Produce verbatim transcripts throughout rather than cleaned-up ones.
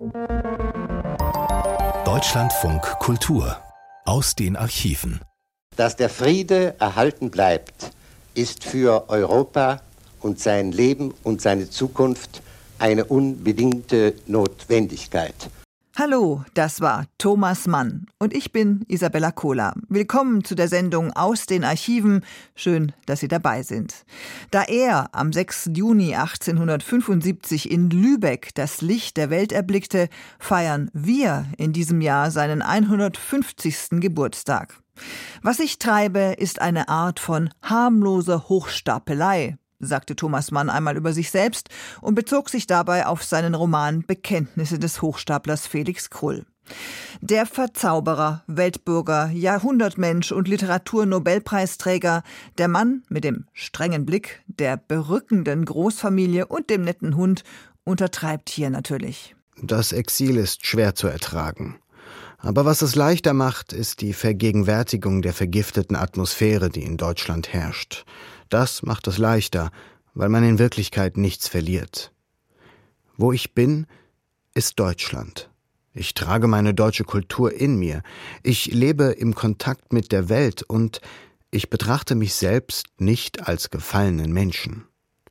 Deutschlandfunk Kultur aus den Archiven. Dass der Friede erhalten bleibt, ist für Europa und sein Leben und seine Zukunft eine unbedingte Notwendigkeit. Hallo, das war Thomas Mann und ich bin Isabella Kohler. Willkommen zu der Sendung aus den Archiven. Schön, dass Sie dabei sind. Da er am sechsten Juni achtzehnhundertfünfundsiebzig in Lübeck das Licht der Welt erblickte, feiern wir in diesem Jahr seinen hundertfünfzigsten Geburtstag. Was ich treibe, ist eine Art von harmloser Hochstapelei, sagte Thomas Mann einmal über sich selbst und bezog sich dabei auf seinen Roman Bekenntnisse des Hochstaplers Felix Krull. Der Verzauberer, Weltbürger, Jahrhundertmensch und Literaturnobelpreisträger, der Mann mit dem strengen Blick, der berückenden Großfamilie und dem netten Hund, untertreibt hier natürlich. Das Exil ist schwer zu ertragen. Aber was es leichter macht, ist die Vergegenwärtigung der vergifteten Atmosphäre, die in Deutschland herrscht. Das macht es leichter, weil man in Wirklichkeit nichts verliert. Wo ich bin, ist Deutschland. Ich trage meine deutsche Kultur in mir. Ich lebe im Kontakt mit der Welt und ich betrachte mich selbst nicht als gefallenen Menschen.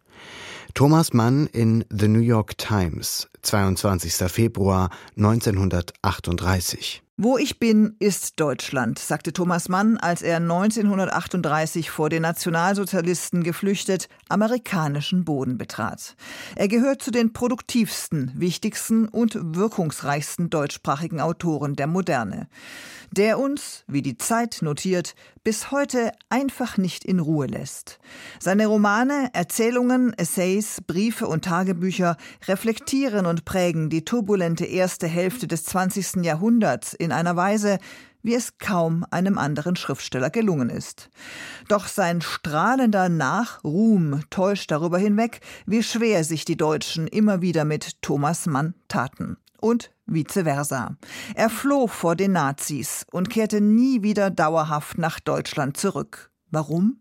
Thomas Mann in The New York Times, zweiundzwanzigster Februar neunzehnhundertachtunddreißig. Wo ich bin, ist Deutschland, sagte Thomas Mann, als er neunzehnhundertachtunddreißig vor den Nationalsozialisten geflüchtet amerikanischen Boden betrat. Er gehört zu den produktivsten, wichtigsten und wirkungsreichsten deutschsprachigen Autoren der Moderne, der uns, wie die Zeit notiert, bis heute einfach nicht in Ruhe lässt. Seine Romane, Erzählungen, Essays, Briefe und Tagebücher reflektieren und prägen die turbulente erste Hälfte des zwanzigsten Jahrhunderts in einer Weise, wie es kaum einem anderen Schriftsteller gelungen ist. Doch sein strahlender Nachruhm täuscht darüber hinweg, wie schwer sich die Deutschen immer wieder mit Thomas Mann taten. Und vice versa. Er floh vor den Nazis und kehrte nie wieder dauerhaft nach Deutschland zurück. Warum?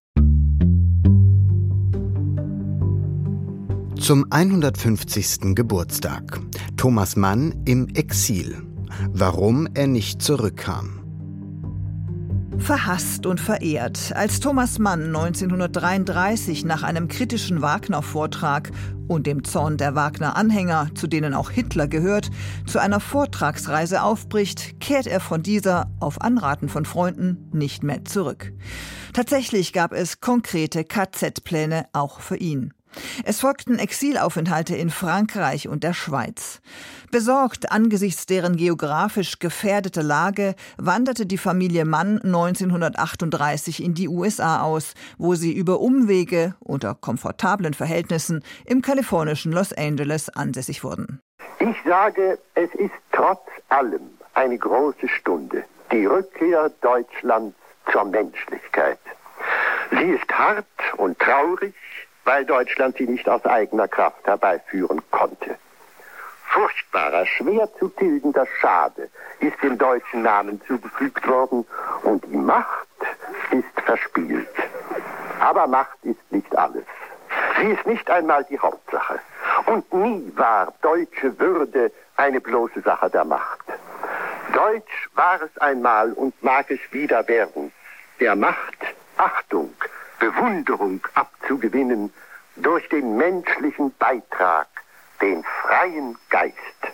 Zum hundertfünfzigsten Geburtstag. Thomas Mann im Exil. Warum er nicht zurückkam. Verhasst und verehrt. Als Thomas Mann neunzehnhundertdreiunddreißig nach einem kritischen Wagner-Vortrag und dem Zorn der Wagner-Anhänger, zu denen auch Hitler gehört, zu einer Vortragsreise aufbricht, kehrt er von dieser, auf Anraten von Freunden, nicht mehr zurück. Tatsächlich gab es konkrete K Z-Pläne auch für ihn. Es folgten Exilaufenthalte in Frankreich und der Schweiz. Besorgt angesichts deren geografisch gefährdeter Lage wanderte die Familie Mann neunzehnhundertachtunddreißig in die U S A aus, wo sie über Umwege unter komfortablen Verhältnissen im kalifornischen Los Angeles ansässig wurden. Ich sage, es ist trotz allem eine große Stunde, die Rückkehr Deutschlands zur Menschlichkeit. Sie ist hart und traurig, weil Deutschland sie nicht aus eigener Kraft herbeiführen konnte. Furchtbarer, schwer zu tilgender Schade ist dem deutschen Namen zugefügt worden und die Macht ist verspielt. Aber Macht ist nicht alles. Sie ist nicht einmal die Hauptsache. Und nie war deutsche Würde eine bloße Sache der Macht. Deutsch war es einmal und mag es wieder werden, der Macht Achtung, Bewunderung abzugewinnen durch den menschlichen Beitrag, den freien Geist.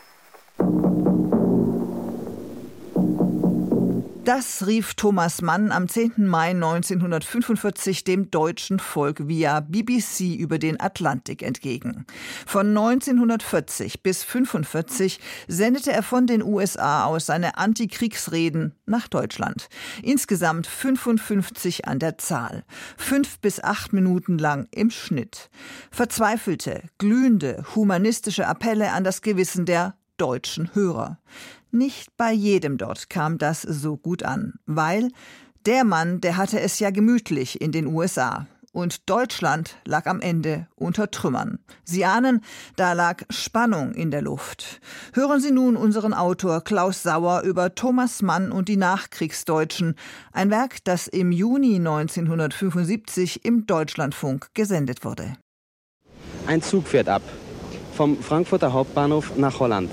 Das rief Thomas Mann am zehnten Mai neunzehnhundertfünfundvierzig dem deutschen Volk via B B C über den Atlantik entgegen. Von neunzehnhundertvierzig bis fünfundvierzig sendete er von den U S A aus seine Antikriegsreden nach Deutschland. Insgesamt fünfundfünfzig an der Zahl. Fünf bis acht Minuten lang im Schnitt. Verzweifelte, glühende, humanistische Appelle an das Gewissen der deutschen Hörer. Nicht bei jedem dort kam das so gut an, weil der Mann, der hatte es ja gemütlich in den U S A. Und Deutschland lag am Ende unter Trümmern. Sie ahnen, da lag Spannung in der Luft. Hören Sie nun unseren Autor Klaus Sauer über Thomas Mann und die Nachkriegsdeutschen, ein Werk, das im Juni neunzehnhundertfünfundsiebzig im Deutschlandfunk gesendet wurde. Ein Zug fährt ab, vom Frankfurter Hauptbahnhof nach Holland.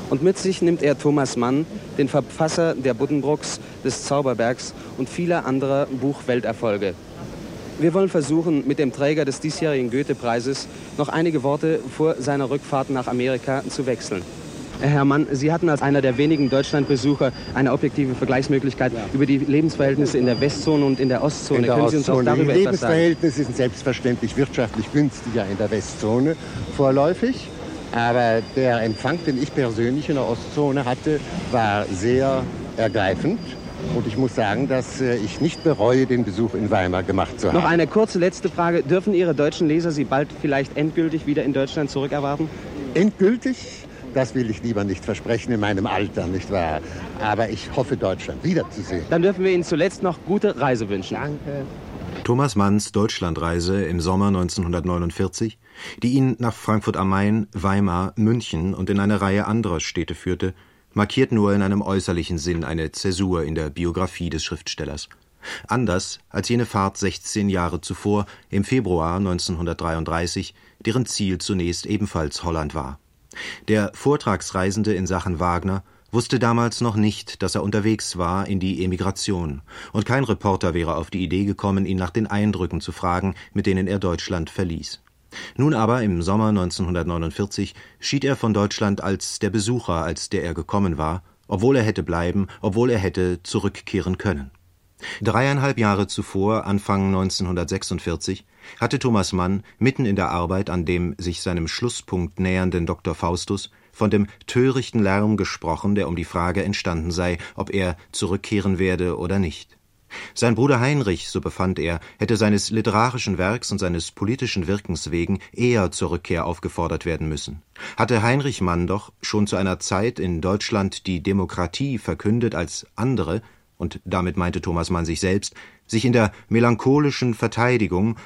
Und mit sich nimmt er Thomas Mann, den Verfasser der Buddenbrooks, des Zauberbergs und vieler anderer Buchwelterfolge. Wir wollen versuchen, mit dem Träger des diesjährigen Goethe-Preises noch einige Worte vor seiner Rückfahrt nach Amerika zu wechseln. Herr Mann, Sie hatten als einer der wenigen Deutschlandbesucher eine objektive Vergleichsmöglichkeit ja. über die Lebensverhältnisse in der Westzone und in der Ostzone. In der Können Sie uns Ostzone. auch darüber die etwas sagen? Lebensverhältnisse sind selbstverständlich wirtschaftlich günstiger in der Westzone vorläufig. Aber der Empfang, den ich persönlich in der Ostzone hatte, war sehr ergreifend. Und ich muss sagen, dass ich nicht bereue, den Besuch in Weimar gemacht zu haben. Noch eine kurze letzte Frage. Dürfen Ihre deutschen Leser Sie bald vielleicht endgültig wieder in Deutschland zurückerwarten? Endgültig? Das will ich lieber nicht versprechen in meinem Alter, nicht wahr? Aber ich hoffe, Deutschland wiederzusehen. Dann dürfen wir Ihnen zuletzt noch gute Reise wünschen. Danke. Thomas Manns Deutschlandreise im Sommer neunzehnhundertneunundvierzig, die ihn nach Frankfurt am Main, Weimar, München und in eine Reihe anderer Städte führte, markiert nur in einem äußerlichen Sinn eine Zäsur in der Biografie des Schriftstellers. Anders als jene Fahrt sechzehn Jahre zuvor, im Februar neunzehnhundertdreiunddreißig, deren Ziel zunächst ebenfalls Holland war. Der Vortragsreisende in Sachen Wagner wusste damals noch nicht, dass er unterwegs war in die Emigration, und kein Reporter wäre auf die Idee gekommen, ihn nach den Eindrücken zu fragen, mit denen er Deutschland verließ. Nun aber, im Sommer neunzehnhundertneunundvierzig, schied er von Deutschland als der Besucher, als der er gekommen war, obwohl er hätte bleiben, obwohl er hätte zurückkehren können. Dreieinhalb Jahre zuvor, Anfang neunzehnhundertsechsundvierzig, hatte Thomas Mann mitten in der Arbeit an dem sich seinem Schlusspunkt nähernden Doktor Faustus von dem törichten Lärm gesprochen, der um die Frage entstanden sei, ob er zurückkehren werde oder nicht. Sein Bruder Heinrich, so befand er, hätte seines literarischen Werks und seines politischen Wirkens wegen eher zur Rückkehr aufgefordert werden müssen. Hatte Heinrich Mann doch schon zu einer Zeit in Deutschland die Demokratie verkündet als andere, und damit meinte Thomas Mann sich selbst, sich in der melancholischen Verteidigung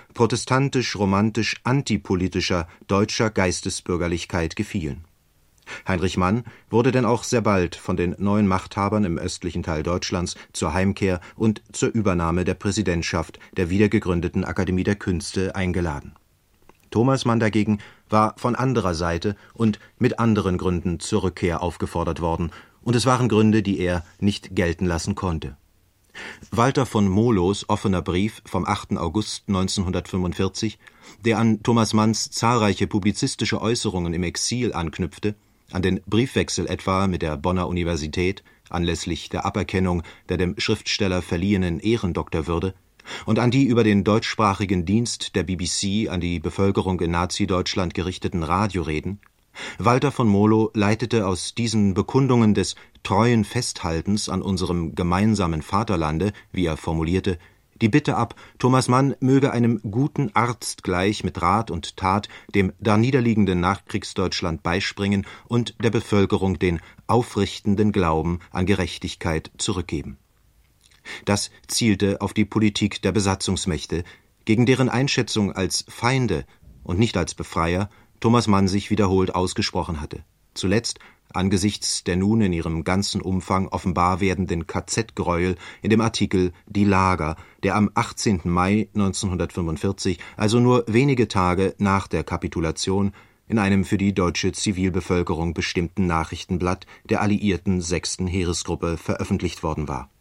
protestantisch-romantisch-antipolitischer deutscher Geistesbürgerlichkeit gefielen. Heinrich Mann wurde denn auch sehr bald von den neuen Machthabern im östlichen Teil Deutschlands zur Heimkehr und zur Übernahme der Präsidentschaft der wiedergegründeten Akademie der Künste eingeladen. Thomas Mann dagegen war von anderer Seite und mit anderen Gründen zur Rückkehr aufgefordert worden, und es waren Gründe, die er nicht gelten lassen konnte. Walter von Molos offener Brief vom achten August neunzehnhundertfünfundvierzig, der an Thomas Manns zahlreiche publizistische Äußerungen im Exil anknüpfte, an den Briefwechsel etwa mit der Bonner Universität anlässlich der Aberkennung der dem Schriftsteller verliehenen Ehrendoktorwürde und an die über den deutschsprachigen Dienst der B B C an die Bevölkerung in Nazi-Deutschland gerichteten Radioreden. Walter von Molo leitete aus diesen Bekundungen des treuen Festhaltens an unserem gemeinsamen Vaterlande, wie er formulierte, die Bitte ab, Thomas Mann möge einem guten Arzt gleich mit Rat und Tat dem darniederliegenden Nachkriegsdeutschland beispringen und der Bevölkerung den aufrichtenden Glauben an Gerechtigkeit zurückgeben. Das zielte auf die Politik der Besatzungsmächte, gegen deren Einschätzung als Feinde und nicht als Befreier Thomas Mann sich wiederholt ausgesprochen hatte. Zuletzt angesichts der nun in ihrem ganzen Umfang offenbar werdenden K Z-Gräuel in dem Artikel »Die Lager«, der am achtzehnten Mai neunzehnhundertfünfundvierzig, also nur wenige Tage nach der Kapitulation, in einem für die deutsche Zivilbevölkerung bestimmten Nachrichtenblatt der alliierten sechsten Heeresgruppe veröffentlicht worden war.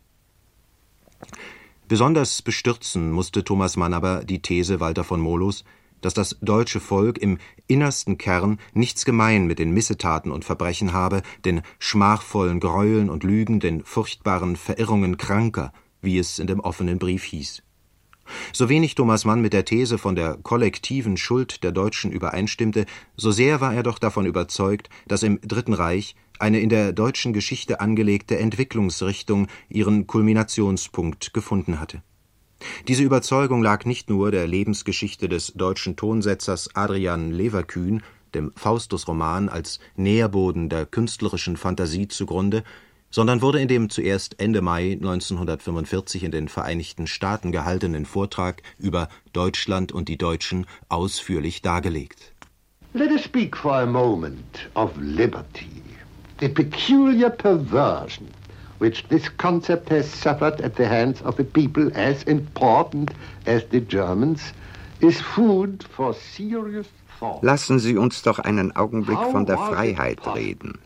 Besonders bestürzen musste Thomas Mann aber die These Walter von Molos, dass das deutsche Volk im innersten Kern nichts gemein mit den Missetaten und Verbrechen habe, den schmachvollen Gräueln und Lügen, den furchtbaren Verirrungen Kranker, wie es in dem offenen Brief hieß. So wenig Thomas Mann mit der These von der kollektiven Schuld der Deutschen übereinstimmte, so sehr war er doch davon überzeugt, dass im Dritten Reich eine in der deutschen Geschichte angelegte Entwicklungsrichtung ihren Kulminationspunkt gefunden hatte. Diese Überzeugung lag nicht nur der Lebensgeschichte des deutschen Tonsetzers Adrian Leverkühn, dem Faustus-Roman, als Nährboden der künstlerischen Fantasie zugrunde, sondern wurde in dem zuerst Ende Mai neunzehnhundertfünfundvierzig in den Vereinigten Staaten gehaltenen Vortrag über Deutschland und die Deutschen ausführlich dargelegt. Let us speak for a moment of liberty, the peculiar perversion which this concept has suffered at the hands of a people as important as the Germans, is food for serious thought. Lassen Sie uns doch einen Augenblick von der Freiheit reden.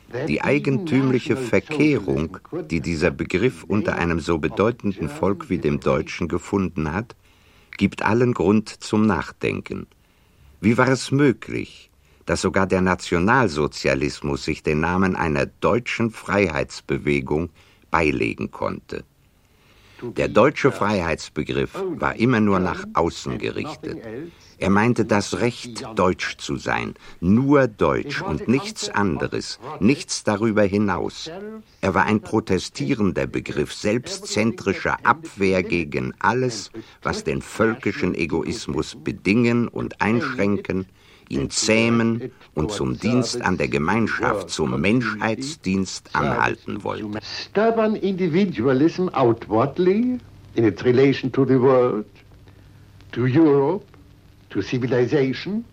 Die eigentümliche Verkehrung, die dieser Begriff unter einem so bedeutenden Volk wie dem Deutschen gefunden hat, gibt allen Grund zum Nachdenken. Wie war es möglich, dass sogar der Nationalsozialismus sich den Namen einer deutschen Freiheitsbewegung beilegen konnte? Der deutsche Freiheitsbegriff war immer nur nach außen gerichtet. Er meinte das Recht, deutsch zu sein, nur deutsch und nichts anderes, nichts darüber hinaus. Er war ein protestierender Begriff, selbstzentrischer Abwehr gegen alles, was den völkischen Egoismus bedingen und einschränken, ihn zähmen und zum Dienst an der Gemeinschaft, zum Menschheitsdienst anhalten wollte. Stubborn individualism outwardly, in its relation to the world, to Europe, to civilization.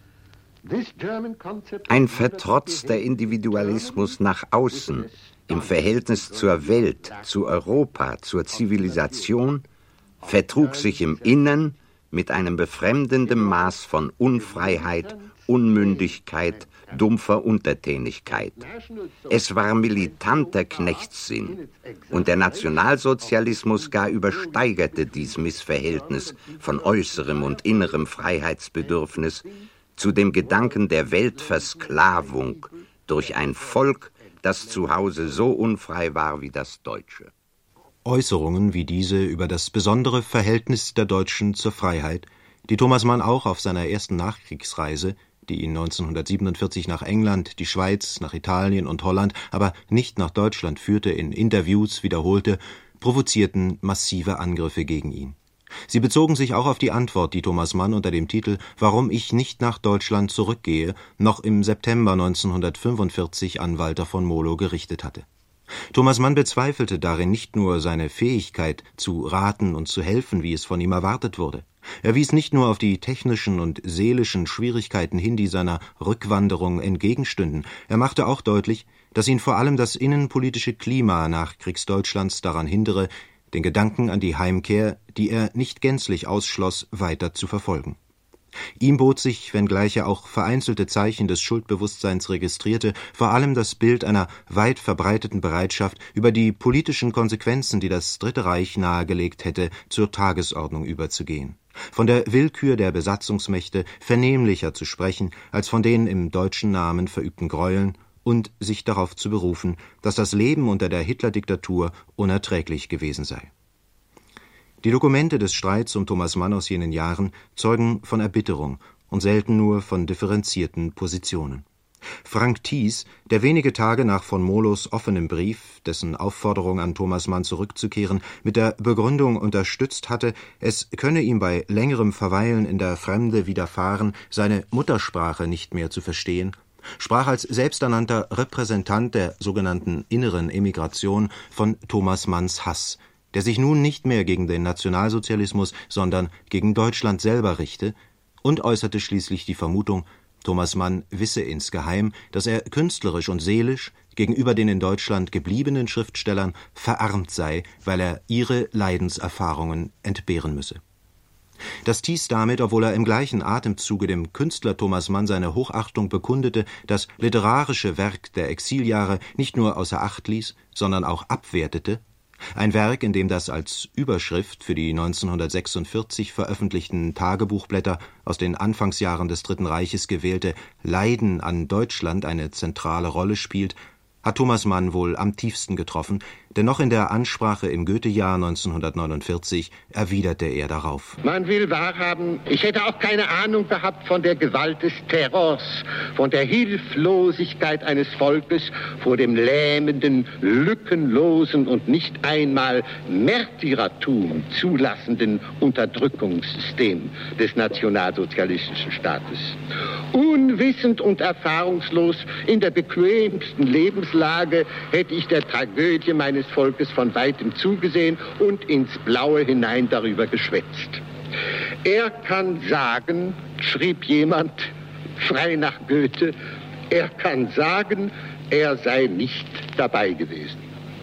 Ein vertrotzter Individualismus nach außen, im Verhältnis zur Welt, zu Europa, zur Zivilisation, vertrug sich im Innern mit einem befremdenden Maß von Unfreiheit, Unmündigkeit, dumpfer Untertänigkeit. Es war militanter Knechtssinn, und der Nationalsozialismus gar übersteigerte dies Missverhältnis von äußerem und innerem Freiheitsbedürfnis zu dem Gedanken der Weltversklavung durch ein Volk, das zu Hause so unfrei war wie das Deutsche. Äußerungen wie diese über das besondere Verhältnis der Deutschen zur Freiheit, die Thomas Mann auch auf seiner ersten Nachkriegsreise, die ihn neunzehnhundertsiebenundvierzig nach England, die Schweiz, nach Italien und Holland, aber nicht nach Deutschland führte, in Interviews wiederholte, provozierten massive Angriffe gegen ihn. Sie bezogen sich auch auf die Antwort, die Thomas Mann unter dem Titel »Warum ich nicht nach Deutschland zurückgehe« noch im September neunzehnhundertfünfundvierzig an Walter von Molow gerichtet hatte. Thomas Mann bezweifelte darin nicht nur seine Fähigkeit, zu raten und zu helfen, wie es von ihm erwartet wurde. Er wies nicht nur auf die technischen und seelischen Schwierigkeiten hin, die seiner Rückwanderung entgegenstünden. Er machte auch deutlich, dass ihn vor allem das innenpolitische Klima Nachkriegsdeutschlands daran hindere, den Gedanken an die Heimkehr, die er nicht gänzlich ausschloss, weiter zu verfolgen. Ihm bot sich, wenngleich er auch vereinzelte Zeichen des Schuldbewusstseins registrierte, vor allem das Bild einer weit verbreiteten Bereitschaft, über die politischen Konsequenzen, die das Dritte Reich nahegelegt hätte, zur Tagesordnung überzugehen. Von der Willkür der Besatzungsmächte vernehmlicher zu sprechen, als von den im deutschen Namen verübten Gräueln, und sich darauf zu berufen, dass das Leben unter der Hitler-Diktatur unerträglich gewesen sei. Die Dokumente des Streits um Thomas Mann aus jenen Jahren zeugen von Erbitterung und selten nur von differenzierten Positionen. Frank Thies, der wenige Tage nach von Molows offenem Brief, dessen Aufforderung an Thomas Mann zurückzukehren, mit der Begründung unterstützt hatte, es könne ihm bei längerem Verweilen in der Fremde widerfahren, seine Muttersprache nicht mehr zu verstehen, sprach als selbsternannter Repräsentant der sogenannten inneren Emigration von Thomas Manns Hass, der sich nun nicht mehr gegen den Nationalsozialismus, sondern gegen Deutschland selber richte, und äußerte schließlich die Vermutung, Thomas Mann wisse insgeheim, dass er künstlerisch und seelisch gegenüber den in Deutschland gebliebenen Schriftstellern verarmt sei, weil er ihre Leidenserfahrungen entbehren müsse. Dass Thies damit, obwohl er im gleichen Atemzuge dem Künstler Thomas Mann seine Hochachtung bekundete, das literarische Werk der Exiljahre nicht nur außer Acht ließ, sondern auch abwertete, ein Werk, in dem das als Überschrift für die neunzehnhundertsechsundvierzig veröffentlichten Tagebuchblätter aus den Anfangsjahren des Dritten Reiches gewählte »Leiden an Deutschland« eine zentrale Rolle spielt, hat Thomas Mann wohl am tiefsten getroffen, denn noch in der Ansprache im Goethejahr neunzehnhundertneunundvierzig erwiderte er darauf. Man will wahrhaben, ich hätte auch keine Ahnung gehabt von der Gewalt des Terrors, von der Hilflosigkeit eines Volkes vor dem lähmenden, lückenlosen und nicht einmal Märtyrertum zulassenden Unterdrückungssystem des nationalsozialistischen Staates. Unwissend und erfahrungslos in der bequemsten Lebenslage hätte ich der Tragödie meines Volkes von weitem zugesehen und ins Blaue hinein darüber geschwätzt. Er kann sagen, schrieb jemand, frei nach Goethe, er kann sagen, er sei nicht dabei gewesen.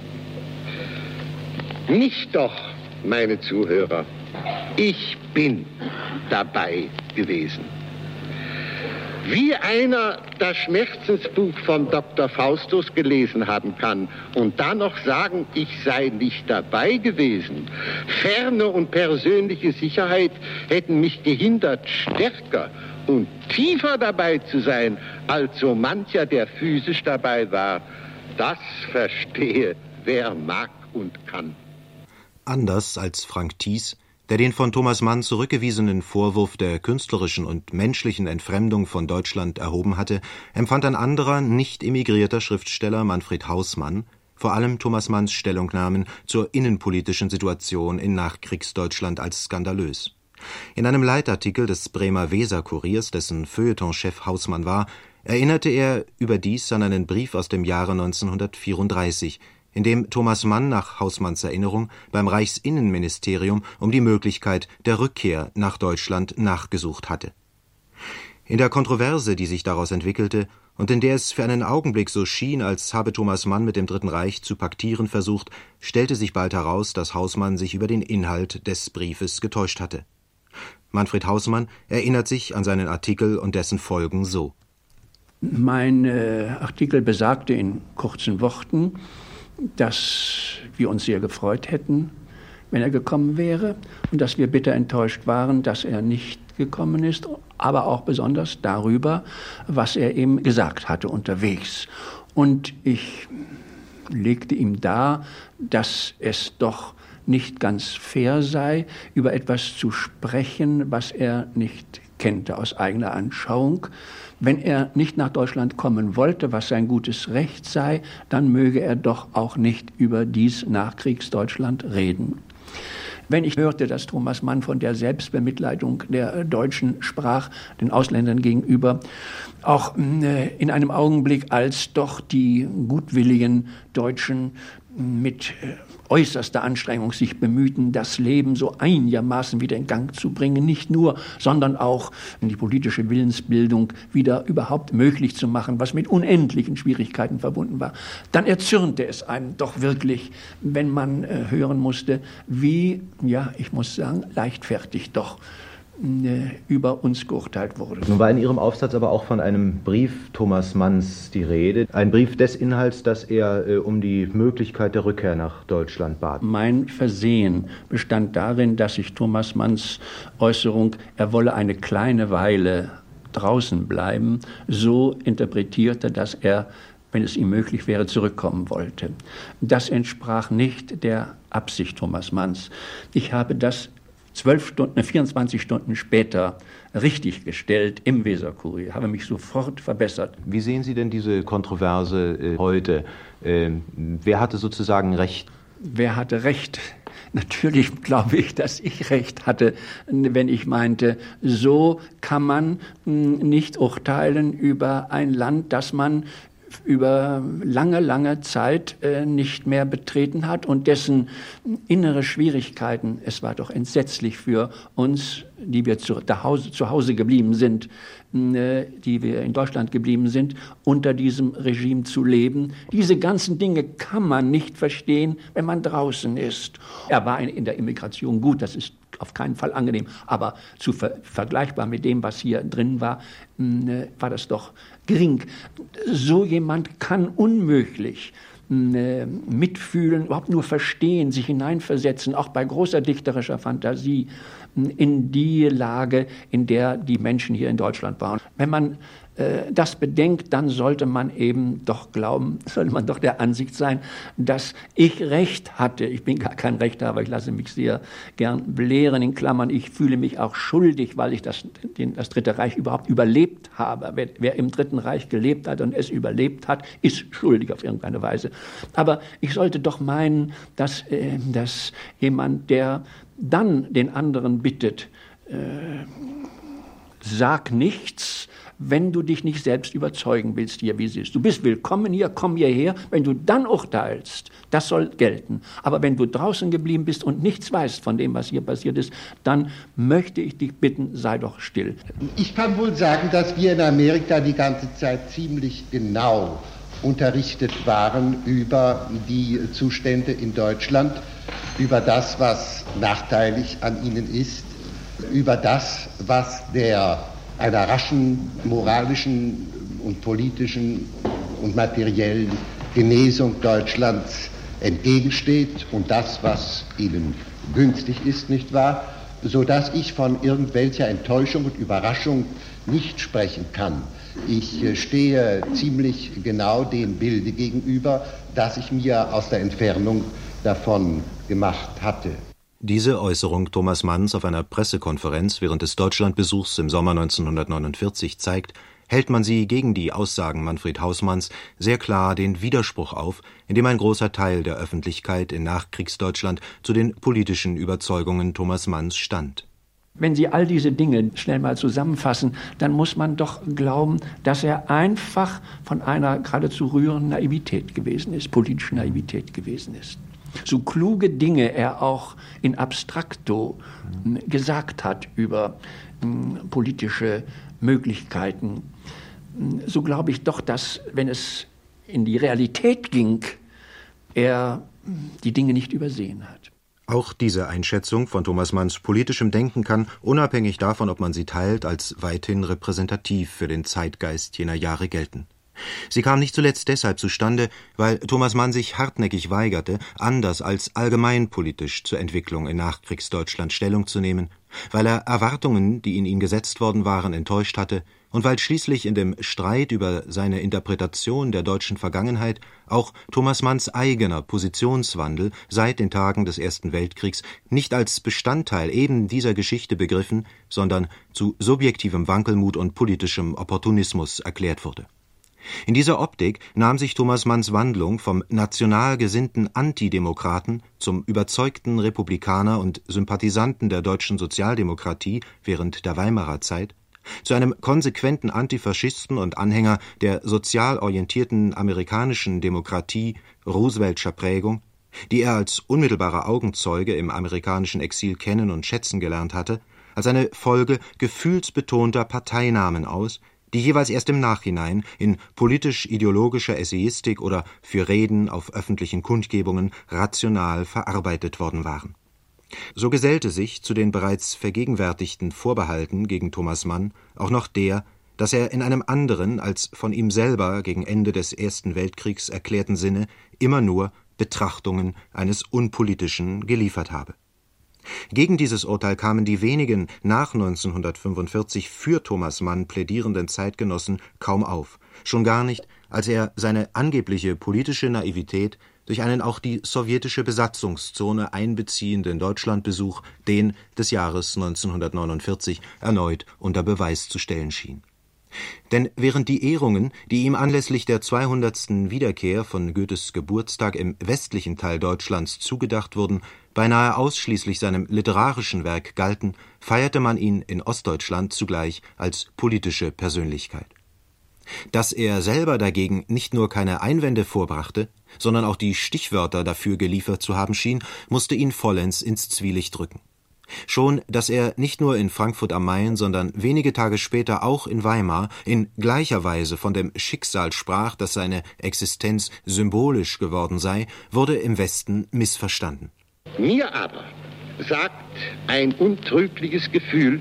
Nicht doch, meine Zuhörer, ich bin dabei gewesen. Wie einer das Schmerzensbuch von Doktor Faustus gelesen haben kann und dann noch sagen, ich sei nicht dabei gewesen. Ferne und persönliche Sicherheit hätten mich gehindert, stärker und tiefer dabei zu sein, als so mancher, der physisch dabei war. Das verstehe, wer mag und kann. Anders als Frank Thies, der den von Thomas Mann zurückgewiesenen Vorwurf der künstlerischen und menschlichen Entfremdung von Deutschland erhoben hatte, empfand ein anderer, nicht emigrierter Schriftsteller, Manfred Hausmann, vor allem Thomas Manns Stellungnahmen zur innenpolitischen Situation in Nachkriegsdeutschland als skandalös. In einem Leitartikel des Bremer Weser-Kuriers, dessen Feuilletonchef Hausmann war, erinnerte er überdies an einen Brief aus dem Jahre neunzehnhundertvierunddreißig, in dem Thomas Mann nach Hausmanns Erinnerung beim Reichsinnenministerium um die Möglichkeit der Rückkehr nach Deutschland nachgesucht hatte. In der Kontroverse, die sich daraus entwickelte und in der es für einen Augenblick so schien, als habe Thomas Mann mit dem Dritten Reich zu paktieren versucht, stellte sich bald heraus, dass Hausmann sich über den Inhalt des Briefes getäuscht hatte. Manfred Hausmann erinnert sich an seinen Artikel und dessen Folgen so: Mein äh, Artikel besagte in kurzen Worten, dass wir uns sehr gefreut hätten, wenn er gekommen wäre, und dass wir bitter enttäuscht waren, dass er nicht gekommen ist, aber auch besonders darüber, was er eben gesagt hatte unterwegs. Und ich legte ihm dar, dass es doch nicht ganz fair sei, über etwas zu sprechen, was er nicht kannte aus eigener Anschauung. Wenn er nicht nach Deutschland kommen wollte, was sein gutes Recht sei, dann möge er doch auch nicht über dies Nachkriegsdeutschland reden. Wenn ich hörte, dass Thomas Mann von der Selbstbemitleidung der Deutschen sprach, den Ausländern gegenüber, auch in einem Augenblick, als doch die gutwilligen Deutschen mit äußerster Anstrengung sich bemühten, das Leben so einigermaßen wieder in Gang zu bringen, nicht nur, sondern auch die politische Willensbildung wieder überhaupt möglich zu machen, was mit unendlichen Schwierigkeiten verbunden war, dann erzürnte es einen doch wirklich, wenn man äh, hören musste, wie, ja, ich muss sagen, leichtfertig doch über uns geurteilt wurde. Nun war in Ihrem Aufsatz aber auch von einem Brief Thomas Manns die Rede. Ein Brief des Inhalts, dass er äh, um die Möglichkeit der Rückkehr nach Deutschland bat. Mein Versehen bestand darin, dass ich Thomas Manns Äußerung, er wolle eine kleine Weile draußen bleiben, so interpretierte, dass er, wenn es ihm möglich wäre, zurückkommen wollte. Das entsprach nicht der Absicht Thomas Manns. Ich habe das zwölf Stunden, vierundzwanzig Stunden später richtiggestellt im Weser-Kurier, habe mich sofort verbessert. Wie sehen Sie denn diese Kontroverse äh, heute? Ähm, wer hatte sozusagen Recht? Wer hatte Recht? Natürlich glaube ich, dass ich Recht hatte, wenn ich meinte, so kann man nicht urteilen über ein Land, das man über lange, lange Zeit äh, nicht mehr betreten hat und dessen innere Schwierigkeiten, es war doch entsetzlich für uns, die wir zu, Hause, zu Hause geblieben sind, äh, die wir in Deutschland geblieben sind, unter diesem Regime zu leben. Diese ganzen Dinge kann man nicht verstehen, wenn man draußen ist. Er war in, in der Immigration gut, das ist auf keinen Fall angenehm, aber zu ver- vergleichbar mit dem, was hier drin war, äh, war das doch gering. So jemand kann unmöglich äh, mitfühlen, überhaupt nur verstehen, sich hineinversetzen, auch bei großer dichterischer Fantasie, äh, in die Lage, in der die Menschen hier in Deutschland waren. Wenn man äh, das bedenkt, dann sollte man eben doch glauben, sollte man doch der Ansicht sein, dass ich Recht hatte. Ich bin gar kein Rechthaber, ich lasse mich sehr gern belehren, in Klammern. Ich fühle mich auch schuldig, weil ich das, den, das Dritte Reich überhaupt überlebt habe. Wer, wer im Dritten Reich gelebt hat und es überlebt hat, ist schuldig auf irgendeine Weise. Aber ich sollte doch meinen, dass, äh, dass jemand, der dann den anderen bittet, äh, sag nichts, wenn du dich nicht selbst überzeugen willst, hier wie es ist. Du bist willkommen hier, komm hierher. Wenn du dann urteilst, das soll gelten. Aber wenn du draußen geblieben bist und nichts weißt von dem, was hier passiert ist, dann möchte ich dich bitten, sei doch still. Ich kann wohl sagen, dass wir in Amerika die ganze Zeit ziemlich genau unterrichtet waren über die Zustände in Deutschland, über das, was nachteilig an ihnen ist, über das, was der einer raschen moralischen und politischen und materiellen Genesung Deutschlands entgegensteht und das, was ihnen günstig ist, nicht wahr? Sodass ich von irgendwelcher Enttäuschung und Überraschung nicht sprechen kann. Ich äh, stehe ziemlich genau dem Bilde gegenüber, das ich mir aus der Entfernung davon gemacht hatte. Diese Äußerung Thomas Manns auf einer Pressekonferenz während des Deutschlandbesuchs im Sommer neunzehnhundertneunundvierzig zeigt, hält man sie gegen die Aussagen Manfred Hausmanns sehr klar den Widerspruch auf, in dem ein großer Teil der Öffentlichkeit in Nachkriegsdeutschland zu den politischen Überzeugungen Thomas Manns stand. Wenn Sie all diese Dinge schnell mal zusammenfassen, dann muss man doch glauben, dass er einfach von einer geradezu rührenden Naivität gewesen ist, politischen Naivität gewesen ist. So kluge Dinge er auch in abstrakto gesagt hat über m, politische Möglichkeiten, so glaube ich doch, dass, wenn es in die Realität ging, er die Dinge nicht übersehen hat. Auch diese Einschätzung von Thomas Manns politischem Denken kann, unabhängig davon, ob man sie teilt, als weithin repräsentativ für den Zeitgeist jener Jahre gelten. Sie kam nicht zuletzt deshalb zustande, weil Thomas Mann sich hartnäckig weigerte, anders als allgemeinpolitisch zur Entwicklung in Nachkriegsdeutschland Stellung zu nehmen, weil er Erwartungen, die in ihn gesetzt worden waren, enttäuscht hatte und weil schließlich in dem Streit über seine Interpretation der deutschen Vergangenheit auch Thomas Manns eigener Positionswandel seit den Tagen des Ersten Weltkriegs nicht als Bestandteil eben dieser Geschichte begriffen, sondern zu subjektivem Wankelmut und politischem Opportunismus erklärt wurde. In dieser Optik nahm sich Thomas Manns Wandlung vom national gesinnten Antidemokraten zum überzeugten Republikaner und Sympathisanten der deutschen Sozialdemokratie während der Weimarer Zeit, zu einem konsequenten Antifaschisten und Anhänger der sozial orientierten amerikanischen Demokratie Rooseveltscher Prägung, die er als unmittelbarer Augenzeuge im amerikanischen Exil kennen und schätzen gelernt hatte, als eine Folge gefühlsbetonter Parteinamen aus, die jeweils erst im Nachhinein in politisch-ideologischer Essayistik oder für Reden auf öffentlichen Kundgebungen rational verarbeitet worden waren. So gesellte sich zu den bereits vergegenwärtigten Vorbehalten gegen Thomas Mann auch noch der, dass er in einem anderen als von ihm selber gegen Ende des Ersten Weltkriegs erklärten Sinne immer nur Betrachtungen eines Unpolitischen geliefert habe. Gegen dieses Urteil kamen die wenigen nach neunzehnhundertfünfundvierzig für Thomas Mann plädierenden Zeitgenossen kaum auf, schon gar nicht, als er seine angebliche politische Naivität durch einen auch die sowjetische Besatzungszone einbeziehenden Deutschlandbesuch, den des Jahres neunzehnhundertneunundvierzig, erneut unter Beweis zu stellen schien. Denn während die Ehrungen, die ihm anlässlich der zweihundertsten Wiederkehr von Goethes Geburtstag im westlichen Teil Deutschlands zugedacht wurden, beinahe ausschließlich seinem literarischen Werk galten, feierte man ihn in Ostdeutschland zugleich als politische Persönlichkeit. Dass er selber dagegen nicht nur keine Einwände vorbrachte, sondern auch die Stichwörter dafür geliefert zu haben schien, musste ihn vollends ins Zwielicht drücken. Schon, dass er nicht nur in Frankfurt am Main, sondern wenige Tage später auch in Weimar in gleicher Weise von dem Schicksal sprach, dass seine Existenz symbolisch geworden sei, wurde im Westen missverstanden. Mir aber sagt ein untrügliches Gefühl,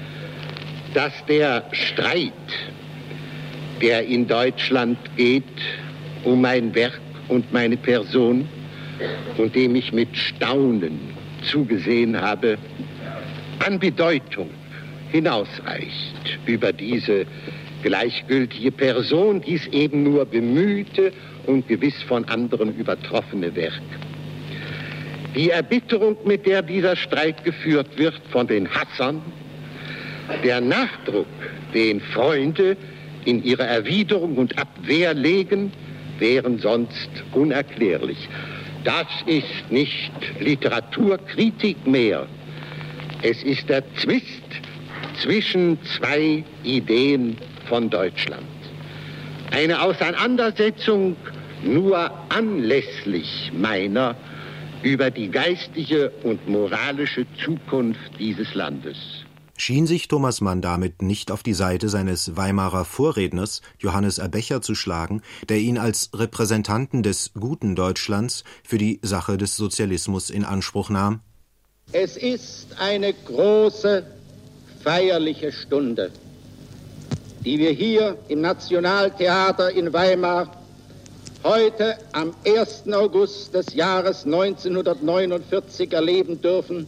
dass der Streit, der in Deutschland geht, um mein Werk und meine Person, und dem ich mit Staunen zugesehen habe, an Bedeutung hinausreicht über diese gleichgültige Person, dies eben nur bemühte und gewiss von anderen übertroffene Werk. Die Erbitterung, mit der dieser Streit geführt wird von den Hassern, der Nachdruck, den Freunde in ihre Erwiderung und Abwehr legen, wären sonst unerklärlich. Das ist nicht Literaturkritik mehr. Es ist der Zwist zwischen zwei Ideen von Deutschland. Eine Auseinandersetzung nur anlässlich meiner über die geistige und moralische Zukunft dieses Landes. Schien sich Thomas Mann damit nicht auf die Seite seines Weimarer Vorredners Johannes Erbecher zu schlagen, der ihn als Repräsentanten des guten Deutschlands für die Sache des Sozialismus in Anspruch nahm? Es ist eine große, feierliche Stunde. die wir hier im Nationaltheater in Weimar heute am ersten August des Jahres neunzehnhundertneunundvierzig erleben dürfen.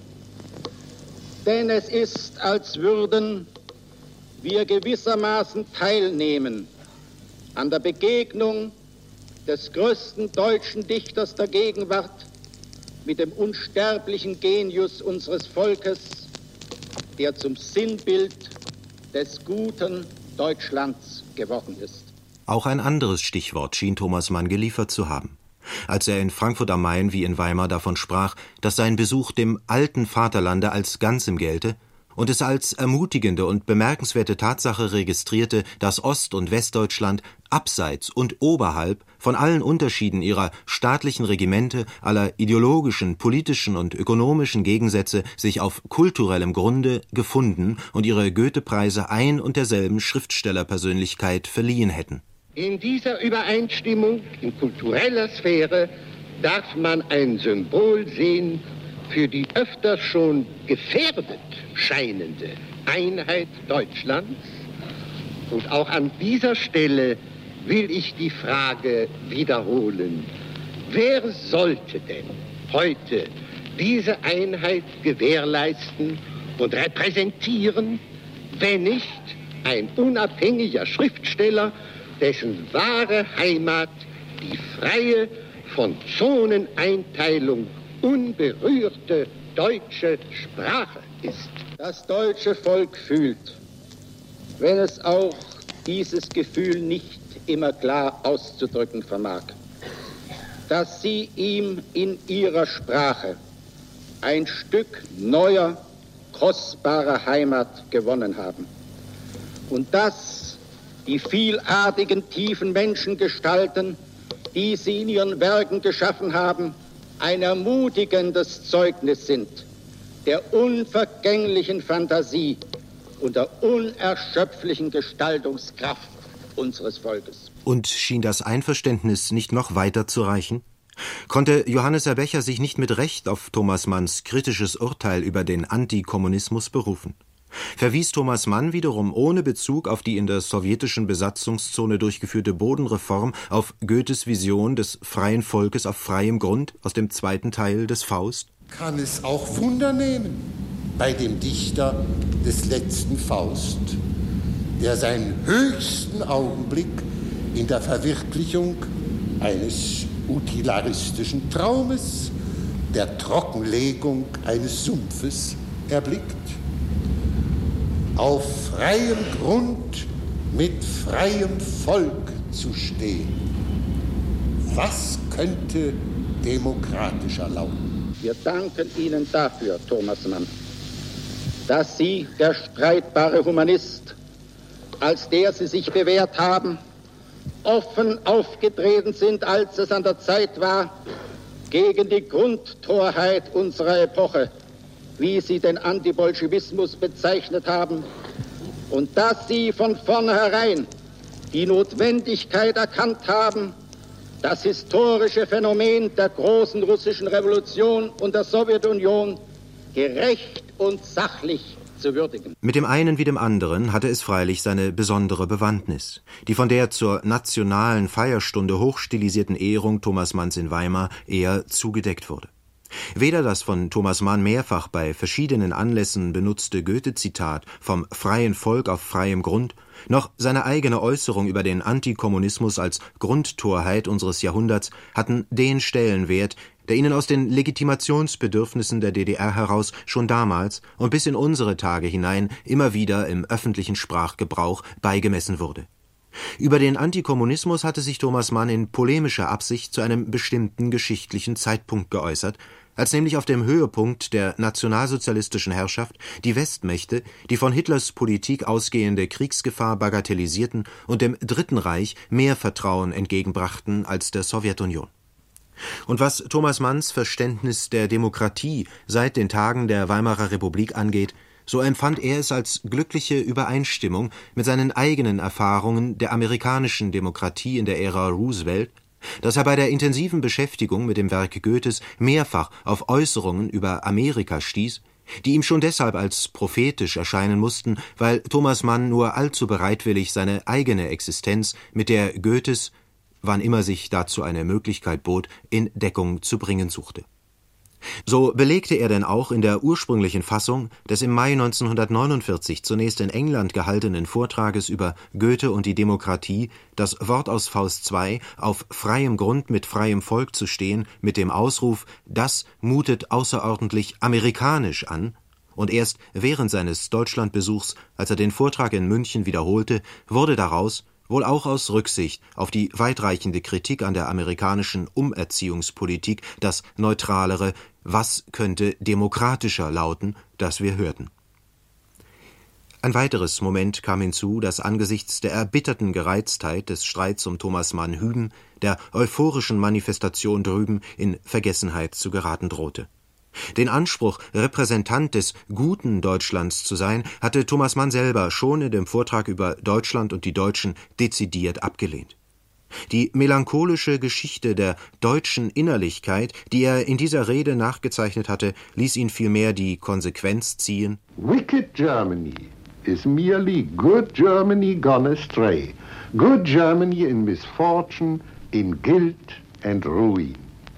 Denn es ist, als würden wir gewissermaßen teilnehmen an der Begegnung des größten deutschen Dichters der Gegenwart mit dem unsterblichen Genius unseres Volkes, der zum Sinnbild des guten Deutschlands geworden ist. Auch ein anderes Stichwort schien Thomas Mann geliefert zu haben. Als er in Frankfurt am Main wie in Weimar davon sprach, dass sein Besuch dem alten Vaterlande als Ganzem gelte und es als ermutigende und bemerkenswerte Tatsache registrierte, dass Ost- und Westdeutschland abseits und oberhalb von allen Unterschieden ihrer staatlichen Regimente, aller ideologischen, politischen und ökonomischen Gegensätze sich auf kulturellem Grunde gefunden und ihre Goethe-Preise ein und derselben Schriftstellerpersönlichkeit verliehen hätten. In dieser Übereinstimmung in kultureller Sphäre darf man ein Symbol sehen für die öfter schon gefährdet scheinende Einheit Deutschlands. Und auch an dieser Stelle will ich die Frage wiederholen: Wer sollte denn heute diese Einheit gewährleisten und repräsentieren, wenn nicht ein unabhängiger Schriftsteller, dessen wahre Heimat die freie, von Zoneneinteilung unberührte deutsche Sprache ist? Das deutsche Volk fühlt, wenn es auch dieses Gefühl nicht immer klar auszudrücken vermag, dass sie ihm in ihrer Sprache ein Stück neuer, kostbarer Heimat gewonnen haben. Und dass die vielartigen, tiefen Menschengestalten, die sie in ihren Werken geschaffen haben, ein ermutigendes Zeugnis sind der unvergänglichen Fantasie und der unerschöpflichen Gestaltungskraft unseres Volkes. Und schien das Einverständnis nicht noch weiter zu reichen? Konnte Johannes R. Becher sich nicht mit Recht auf Thomas Manns kritisches Urteil über den Antikommunismus berufen? Verwies Thomas Mann wiederum ohne Bezug auf die in der sowjetischen Besatzungszone durchgeführte Bodenreform auf Goethes Vision des freien Volkes auf freiem Grund aus dem zweiten Teil des Faust? Kann es auch Wunder nehmen bei dem Dichter des letzten Faust, der seinen höchsten Augenblick in der Verwirklichung eines utilaristischen Traumes, der Trockenlegung eines Sumpfes erblickt? Auf freiem Grund mit freiem Volk zu stehen. Was könnte demokratischer lauten? Wir danken Ihnen dafür, Thomas Mann, dass Sie, der streitbare Humanist, als der Sie sich bewährt haben, offen aufgetreten sind, als es an der Zeit war, gegen die Grundtorheit unserer Epoche, wie Sie den Antibolschewismus bezeichnet haben, und dass Sie von vornherein die Notwendigkeit erkannt haben, das historische Phänomen der großen russischen Revolution und der Sowjetunion gerecht und sachlich zu würdigen. Mit dem einen wie dem anderen hatte es freilich seine besondere Bewandtnis, die von der zur nationalen Feierstunde hochstilisierten Ehrung Thomas Manns in Weimar eher zugedeckt wurde. Weder das von Thomas Mann mehrfach bei verschiedenen Anlässen benutzte Goethe-Zitat vom freien Volk auf freiem Grund, noch seine eigene Äußerung über den Antikommunismus als Grundtorheit unseres Jahrhunderts hatten den Stellenwert, der ihnen aus den Legitimationsbedürfnissen der D D R heraus schon damals und bis in unsere Tage hinein immer wieder im öffentlichen Sprachgebrauch beigemessen wurde. Über den Antikommunismus hatte sich Thomas Mann in polemischer Absicht zu einem bestimmten geschichtlichen Zeitpunkt geäußert, als nämlich auf dem Höhepunkt der nationalsozialistischen Herrschaft die Westmächte die von Hitlers Politik ausgehende Kriegsgefahr bagatellisierten und dem Dritten Reich mehr Vertrauen entgegenbrachten als der Sowjetunion. Und was Thomas Manns Verständnis der Demokratie seit den Tagen der Weimarer Republik angeht, so empfand er es als glückliche Übereinstimmung mit seinen eigenen Erfahrungen der amerikanischen Demokratie in der Ära Roosevelt, dass er bei der intensiven Beschäftigung mit dem Werk Goethes mehrfach auf Äußerungen über Amerika stieß, die ihm schon deshalb als prophetisch erscheinen mussten, weil Thomas Mann nur allzu bereitwillig seine eigene Existenz mit der Goethes, wann immer sich dazu eine Möglichkeit bot, in Deckung zu bringen suchte. So belegte er denn auch in der ursprünglichen Fassung des im Mai neunzehnhundertneunundvierzig zunächst in England gehaltenen Vortrages über Goethe und die Demokratie das Wort aus Faust zwei, auf freiem Grund mit freiem Volk zu stehen, mit dem Ausruf, das mutet außerordentlich amerikanisch an, und erst während seines Deutschlandbesuchs, als er den Vortrag in München wiederholte, wurde daraus, wohl auch aus Rücksicht auf die weitreichende Kritik an der amerikanischen Umerziehungspolitik, das neutralere »Was könnte demokratischer lauten«, das wir hörten. Ein weiteres Moment kam hinzu, das angesichts der erbitterten Gereiztheit des Streits um Thomas Mann hüben, der euphorischen Manifestation drüben, in Vergessenheit zu geraten drohte. Den Anspruch, Repräsentant des guten Deutschlands zu sein, hatte Thomas Mann selber schon in dem Vortrag über Deutschland und die Deutschen dezidiert abgelehnt. Die melancholische Geschichte der deutschen Innerlichkeit, die er in dieser Rede nachgezeichnet hatte, ließ ihn vielmehr die Konsequenz ziehen: Wicked Germany is merely good Germany gone astray. Good Germany in misfortune, in guilt and ruin.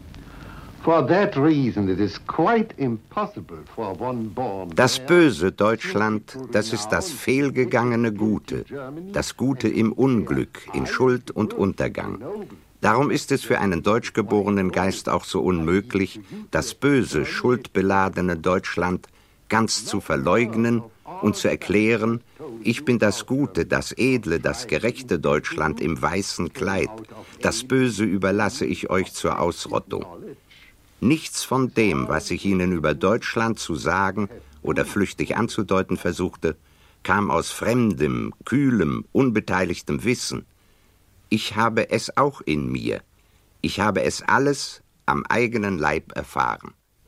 Das böse Deutschland, das ist das fehlgegangene Gute, das Gute im Unglück, in Schuld und Untergang. Darum ist es für einen deutschgeborenen Geist auch so unmöglich, das böse, schuldbeladene Deutschland ganz zu verleugnen und zu erklären, ich bin das Gute, das edle, das gerechte Deutschland im weißen Kleid, das Böse überlasse ich euch zur Ausrottung. Nichts von dem, was ich Ihnen über Deutschland zu sagen oder flüchtig anzudeuten versuchte, kam aus fremdem, kühlem, unbeteiligtem Wissen. Ich habe es auch in mir. Ich habe es alles am eigenen Leib erfahren.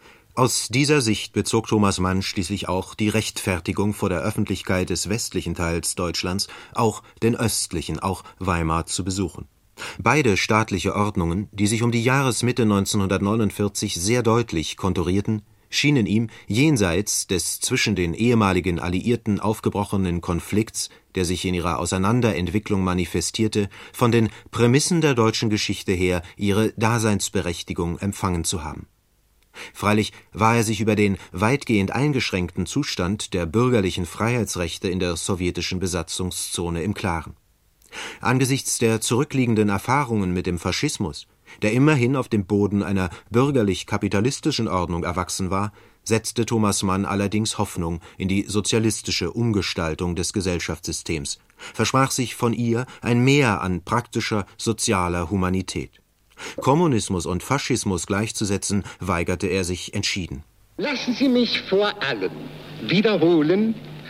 Aus dieser Sicht bezog Thomas Mann schließlich auch die Rechtfertigung vor der Öffentlichkeit des westlichen Teils Deutschlands, auch den östlichen, auch Weimar zu besuchen. Beide staatliche Ordnungen, die sich um die Jahresmitte neunzehnhundertneunundvierzig sehr deutlich konturierten, schienen ihm jenseits des zwischen den ehemaligen Alliierten aufgebrochenen Konflikts, der sich in ihrer Auseinanderentwicklung manifestierte, von den Prämissen der deutschen Geschichte her ihre Daseinsberechtigung empfangen zu haben. Freilich war er sich über den weitgehend eingeschränkten Zustand der bürgerlichen Freiheitsrechte in der sowjetischen Besatzungszone im Klaren. Angesichts der zurückliegenden Erfahrungen mit dem Faschismus, der immerhin auf dem Boden einer bürgerlich-kapitalistischen Ordnung erwachsen war, setzte Thomas Mann allerdings Hoffnung in die sozialistische Umgestaltung des Gesellschaftssystems, versprach sich von ihr ein Mehr an praktischer sozialer Humanität. Kommunismus und Faschismus gleichzusetzen, weigerte er sich entschieden. Lassen Sie mich vor allem wiederholen,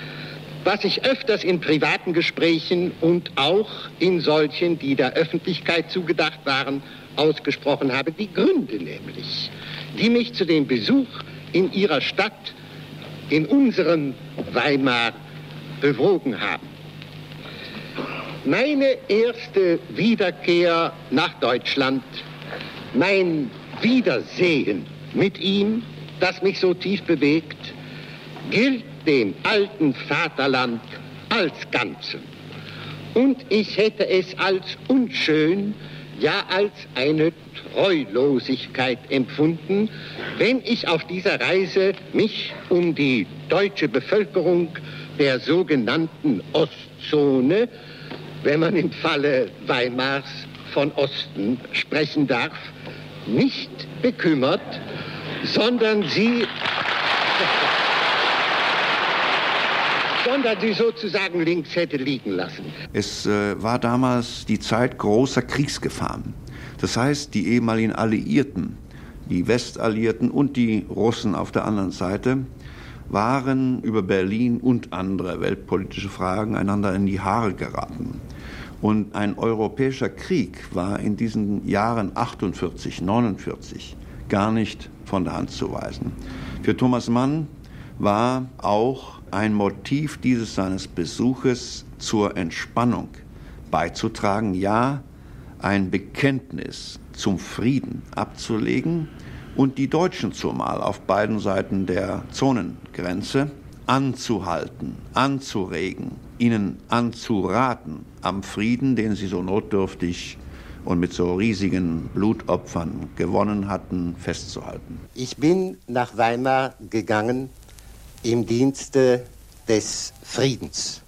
was ich öfters in privaten Gesprächen und auch in solchen, die der Öffentlichkeit zugedacht waren, ausgesprochen habe. Die Gründe nämlich, die mich zu dem Besuch in Ihrer Stadt, in unserem Weimar, bewogen haben. Meine erste Wiederkehr nach Deutschland, mein Wiedersehen mit ihm, das mich so tief bewegt, gilt dem alten Vaterland als Ganzem. Und ich hätte es als unschön, ja als eine Treulosigkeit empfunden, wenn ich auf dieser Reise mich um die deutsche Bevölkerung der sogenannten Ostzone, wenn man im Falle Weimars von Osten sprechen darf, nicht bekümmert, sondern sie... sondern sie sozusagen links hätte liegen lassen. Es äh, war damals die Zeit großer Kriegsgefahren. Das heißt, die ehemaligen Alliierten, die Westalliierten und die Russen auf der anderen Seite, waren über Berlin und andere weltpolitische Fragen einander in die Haare geraten. Und ein europäischer Krieg war in diesen Jahren achtundvierzig, neunundvierzig gar nicht von der Hand zu weisen. Für Thomas Mann war auch ein Motiv dieses seines Besuches zur Entspannung beizutragen, ja, ein Bekenntnis zum Frieden abzulegen und die Deutschen zumal auf beiden Seiten der Zonengrenze anzuhalten, anzuregen, ihnen anzuraten, am Frieden, den sie so notdürftig und mit so riesigen Blutopfern gewonnen hatten, festzuhalten. Ich bin nach Weimar gegangen im Dienste des Friedens,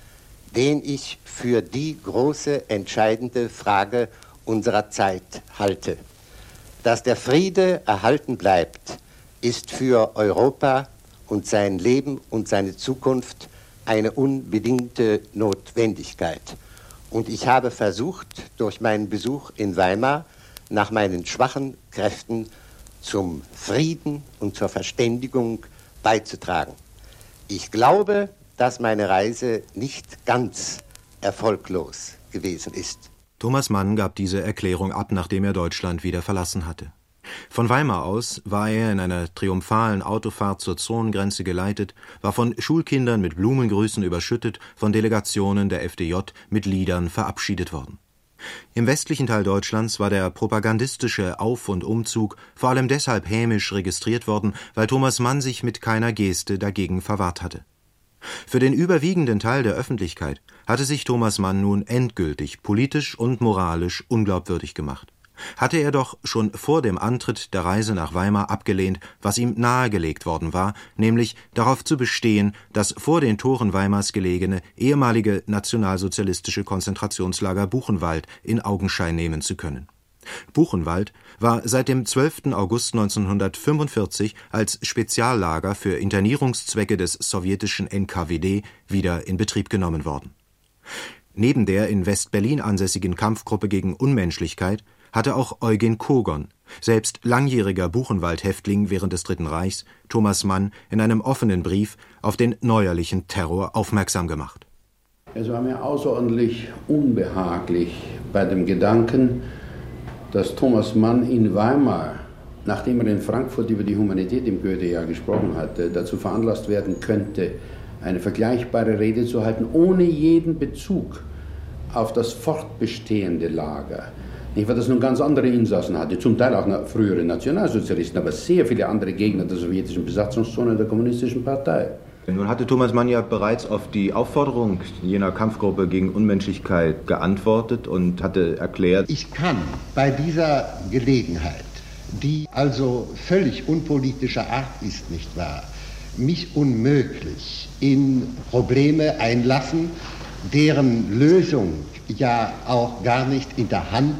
den ich für die große, entscheidende Frage unserer Zeit halte. Dass der Friede erhalten bleibt, ist für Europa und sein Leben und seine Zukunft eine unbedingte Notwendigkeit. Und ich habe versucht, durch meinen Besuch in Weimar nach meinen schwachen Kräften zum Frieden und zur Verständigung beizutragen. Ich glaube, dass meine Reise nicht ganz erfolglos gewesen ist. Thomas Mann gab diese Erklärung ab, nachdem er Deutschland wieder verlassen hatte. Von Weimar aus war er in einer triumphalen Autofahrt zur Zonengrenze geleitet, war von Schulkindern mit Blumengrüßen überschüttet, von Delegationen der F D J mit Liedern verabschiedet worden. Im westlichen Teil Deutschlands war der propagandistische Auf- und Umzug vor allem deshalb hämisch registriert worden, weil Thomas Mann sich mit keiner Geste dagegen verwahrt hatte. Für den überwiegenden Teil der Öffentlichkeit hatte sich Thomas Mann nun endgültig politisch und moralisch unglaubwürdig gemacht. Hatte er doch schon vor dem Antritt der Reise nach Weimar abgelehnt, was ihm nahegelegt worden war, nämlich darauf zu bestehen, das vor den Toren Weimars gelegene ehemalige nationalsozialistische Konzentrationslager Buchenwald in Augenschein nehmen zu können. Buchenwald war seit dem zwölften August neunzehnhundertfünfundvierzig als Speziallager für Internierungszwecke des sowjetischen N K W D wieder in Betrieb genommen worden. Neben der in West-Berlin ansässigen Kampfgruppe gegen Unmenschlichkeit hatte auch Eugen Kogon, selbst langjähriger Buchenwald-Häftling während des Dritten Reichs, Thomas Mann in einem offenen Brief auf den neuerlichen Terror aufmerksam gemacht. Es war mir außerordentlich unbehaglich bei dem Gedanken, dass Thomas Mann in Weimar, nachdem er in Frankfurt über die Humanität im Goethejahr gesprochen hatte, dazu veranlasst werden könnte, eine vergleichbare Rede zu halten, ohne jeden Bezug auf das fortbestehende Lager. Nicht, weil das nun ganz andere Insassen hatte, zum Teil auch frühere Nationalsozialisten, aber sehr viele andere Gegner der sowjetischen Besatzungszone der Kommunistischen Partei. Nun hatte Thomas Mann ja bereits auf die Aufforderung jener Kampfgruppe gegen Unmenschlichkeit geantwortet und hatte erklärt: Ich kann bei dieser Gelegenheit, die also völlig unpolitischer Art ist, nicht wahr, mich unmöglich in Probleme einlassen, deren Lösung ja auch gar nicht in der Hand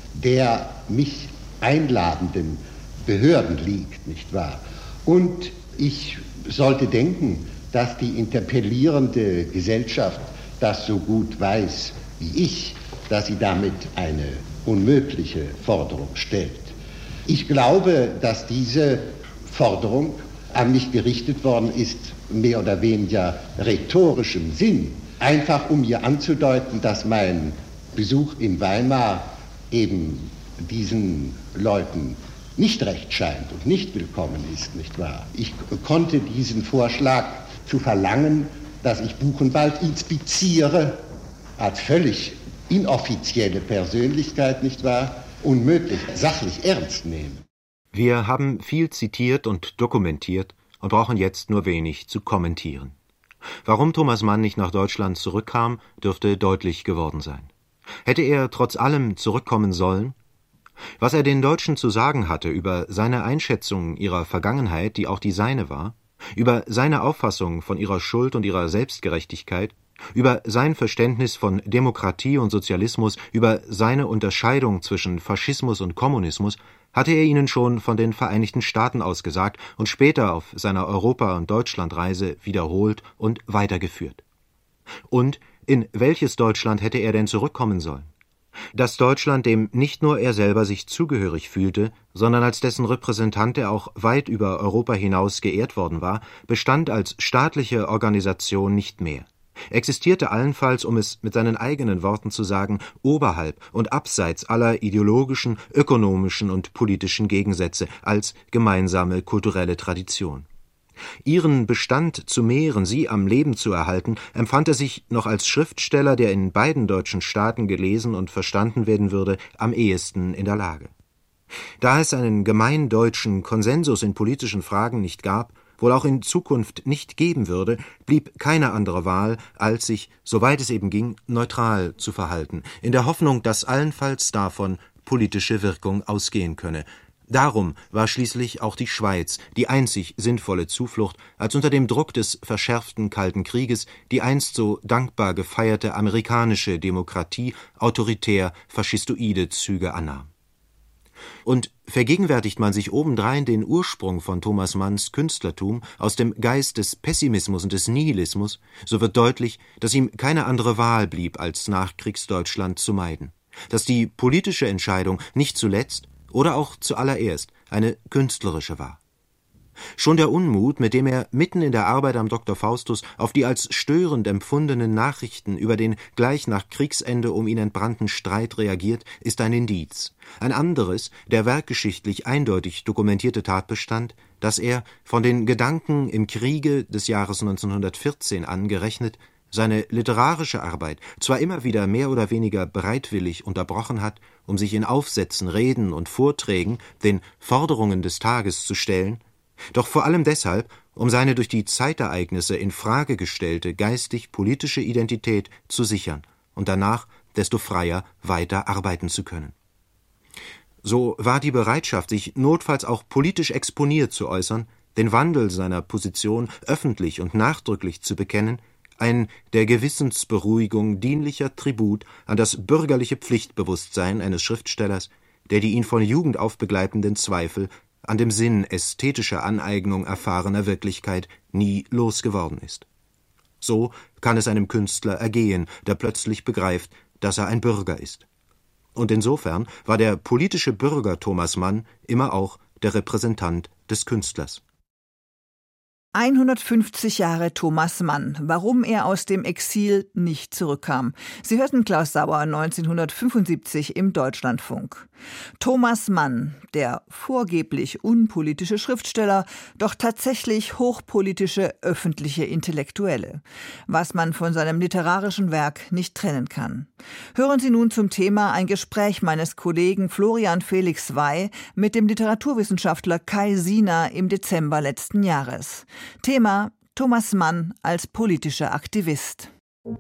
der mich einladenden Behörden liegt, nicht wahr? Und ich sollte denken, dass die interpellierende Gesellschaft das so gut weiß wie ich, dass sie damit eine unmögliche Forderung stellt. Ich glaube, dass diese Forderung an mich gerichtet worden ist, mehr oder weniger rhetorischem Sinn, einfach um mir anzudeuten, dass mein Besuch in Weimar eben diesen Leuten nicht recht scheint und nicht willkommen ist, nicht wahr? Ich konnte diesen Vorschlag zu verlangen, dass ich Buchenwald inspiziere, als völlig inoffizielle Persönlichkeit, nicht wahr, unmöglich sachlich ernst nehmen. Wir haben viel zitiert und dokumentiert und brauchen jetzt nur wenig zu kommentieren. Warum Thomas Mann nicht nach Deutschland zurückkam, dürfte deutlich geworden sein. Hätte er trotz allem zurückkommen sollen? Was er den Deutschen zu sagen hatte über seine Einschätzung ihrer Vergangenheit, die auch die seine war, über seine Auffassung von ihrer Schuld und ihrer Selbstgerechtigkeit, über sein Verständnis von Demokratie und Sozialismus, über seine Unterscheidung zwischen Faschismus und Kommunismus, hatte er ihnen schon von den Vereinigten Staaten aus gesagt und später auf seiner Europa- und Deutschlandreise wiederholt und weitergeführt. Und in welches Deutschland hätte er denn zurückkommen sollen? Das Deutschland, dem nicht nur er selber sich zugehörig fühlte, sondern als dessen Repräsentant er auch weit über Europa hinaus geehrt worden war, bestand als staatliche Organisation nicht mehr. Existierte allenfalls, um es mit seinen eigenen Worten zu sagen, oberhalb und abseits aller ideologischen, ökonomischen und politischen Gegensätze als gemeinsame kulturelle Tradition. Ihren Bestand zu mehren, sie am Leben zu erhalten, empfand er sich noch als Schriftsteller, der in beiden deutschen Staaten gelesen und verstanden werden würde, am ehesten in der Lage. Da es einen gemeindeutschen Konsensus in politischen Fragen nicht gab, wohl auch in Zukunft nicht geben würde, blieb keine andere Wahl, als sich, soweit es eben ging, neutral zu verhalten, in der Hoffnung, dass allenfalls davon politische Wirkung ausgehen könne. Darum war schließlich auch die Schweiz die einzig sinnvolle Zuflucht, als unter dem Druck des verschärften Kalten Krieges die einst so dankbar gefeierte amerikanische Demokratie autoritär faschistoide Züge annahm. Und vergegenwärtigt man sich obendrein den Ursprung von Thomas Manns Künstlertum aus dem Geist des Pessimismus und des Nihilismus, so wird deutlich, dass ihm keine andere Wahl blieb, als Nachkriegsdeutschland zu meiden, dass die politische Entscheidung nicht zuletzt oder auch zuallererst eine künstlerische war. Schon der Unmut, mit dem er mitten in der Arbeit am Doktor Faustus auf die als störend empfundenen Nachrichten über den gleich nach Kriegsende um ihn entbrannten Streit reagiert, ist ein Indiz. Ein anderes, der werkgeschichtlich eindeutig dokumentierte Tatbestand, dass er, von den Gedanken im Kriege des Jahres neunzehnhundertvierzehn angerechnet, seine literarische Arbeit zwar immer wieder mehr oder weniger bereitwillig unterbrochen hat, um sich in Aufsätzen, Reden und Vorträgen den Forderungen des Tages zu stellen, doch vor allem deshalb, um seine durch die Zeitereignisse in Frage gestellte geistig-politische Identität zu sichern und danach desto freier weiter arbeiten zu können. So war die Bereitschaft, sich notfalls auch politisch exponiert zu äußern, den Wandel seiner Position öffentlich und nachdrücklich zu bekennen, ein der Gewissensberuhigung dienlicher Tribut an das bürgerliche Pflichtbewusstsein eines Schriftstellers, der die ihn von Jugend auf begleitenden Zweifel an dem Sinn ästhetischer Aneignung erfahrener Wirklichkeit nie losgeworden ist. So kann es einem Künstler ergehen, der plötzlich begreift, dass er ein Bürger ist. Und insofern war der politische Bürger Thomas Mann immer auch der Repräsentant des Künstlers. hundertfünfzig Jahre Thomas Mann. Warum er aus dem Exil nicht zurückkam. Sie hörten Klaus Sauer neunzehnhundertfünfundsiebzig im Deutschlandfunk. Thomas Mann, der vorgeblich unpolitische Schriftsteller, doch tatsächlich hochpolitische öffentliche Intellektuelle. Was man von seinem literarischen Werk nicht trennen kann. Hören Sie nun zum Thema ein Gespräch meines Kollegen Florian Felix Wey mit dem Literaturwissenschaftler Kai Sina im Dezember letzten Jahres. Thema: Thomas Mann als politischer Aktivist.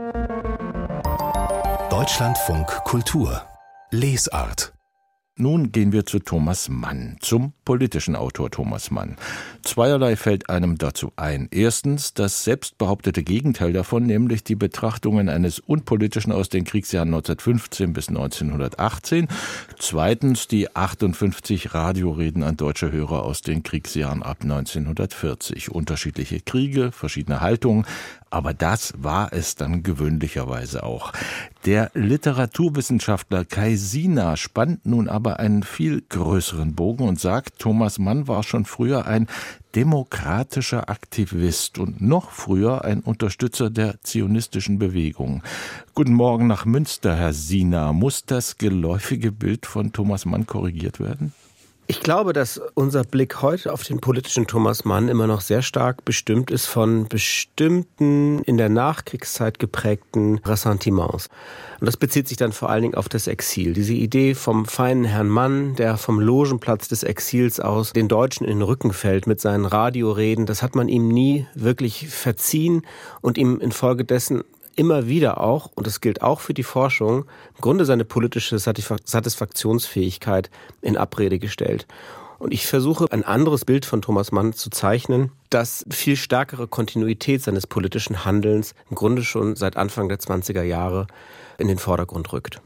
Deutschlandfunk Kultur Lesart. Nun gehen wir zu Thomas Mann, zum politischen Autor Thomas Mann. Zweierlei fällt einem dazu ein. Erstens das selbstbehauptete Gegenteil davon, nämlich die Betrachtungen eines Unpolitischen aus den Kriegsjahren neunzehnhundertfünfzehn bis neunzehnhundertachtzehn. Zweitens die achtundfünfzig Radioreden an deutsche Hörer aus den Kriegsjahren ab neunzehnhundertvierzig. Unterschiedliche Kriege, verschiedene Haltungen, aber das war es dann gewöhnlicherweise auch. Der Literaturwissenschaftler Kai Sina spannt nun aber einen viel größeren Bogen und sagt, Thomas Mann war schon früher ein demokratischer Aktivist und noch früher ein Unterstützer der zionistischen Bewegung. Guten Morgen nach Münster, Herr Sina. Muss das geläufige Bild von Thomas Mann korrigiert werden? Ich glaube, dass unser Blick heute auf den politischen Thomas Mann immer noch sehr stark bestimmt ist von bestimmten in der Nachkriegszeit geprägten Ressentiments. Und das bezieht sich dann vor allen Dingen auf das Exil. Diese Idee vom feinen Herrn Mann, der vom Logenplatz des Exils aus den Deutschen in den Rücken fällt mit seinen Radioreden, das hat man ihm nie wirklich verziehen und ihm infolgedessen immer wieder auch, und das gilt auch für die Forschung, im Grunde seine politische Satisfaktionsfähigkeit in Abrede gestellt. Und ich versuche, ein anderes Bild von Thomas Mann zu zeichnen, das viel stärkere Kontinuität seines politischen Handelns im Grunde schon seit Anfang der zwanziger Jahre in den Vordergrund rückt.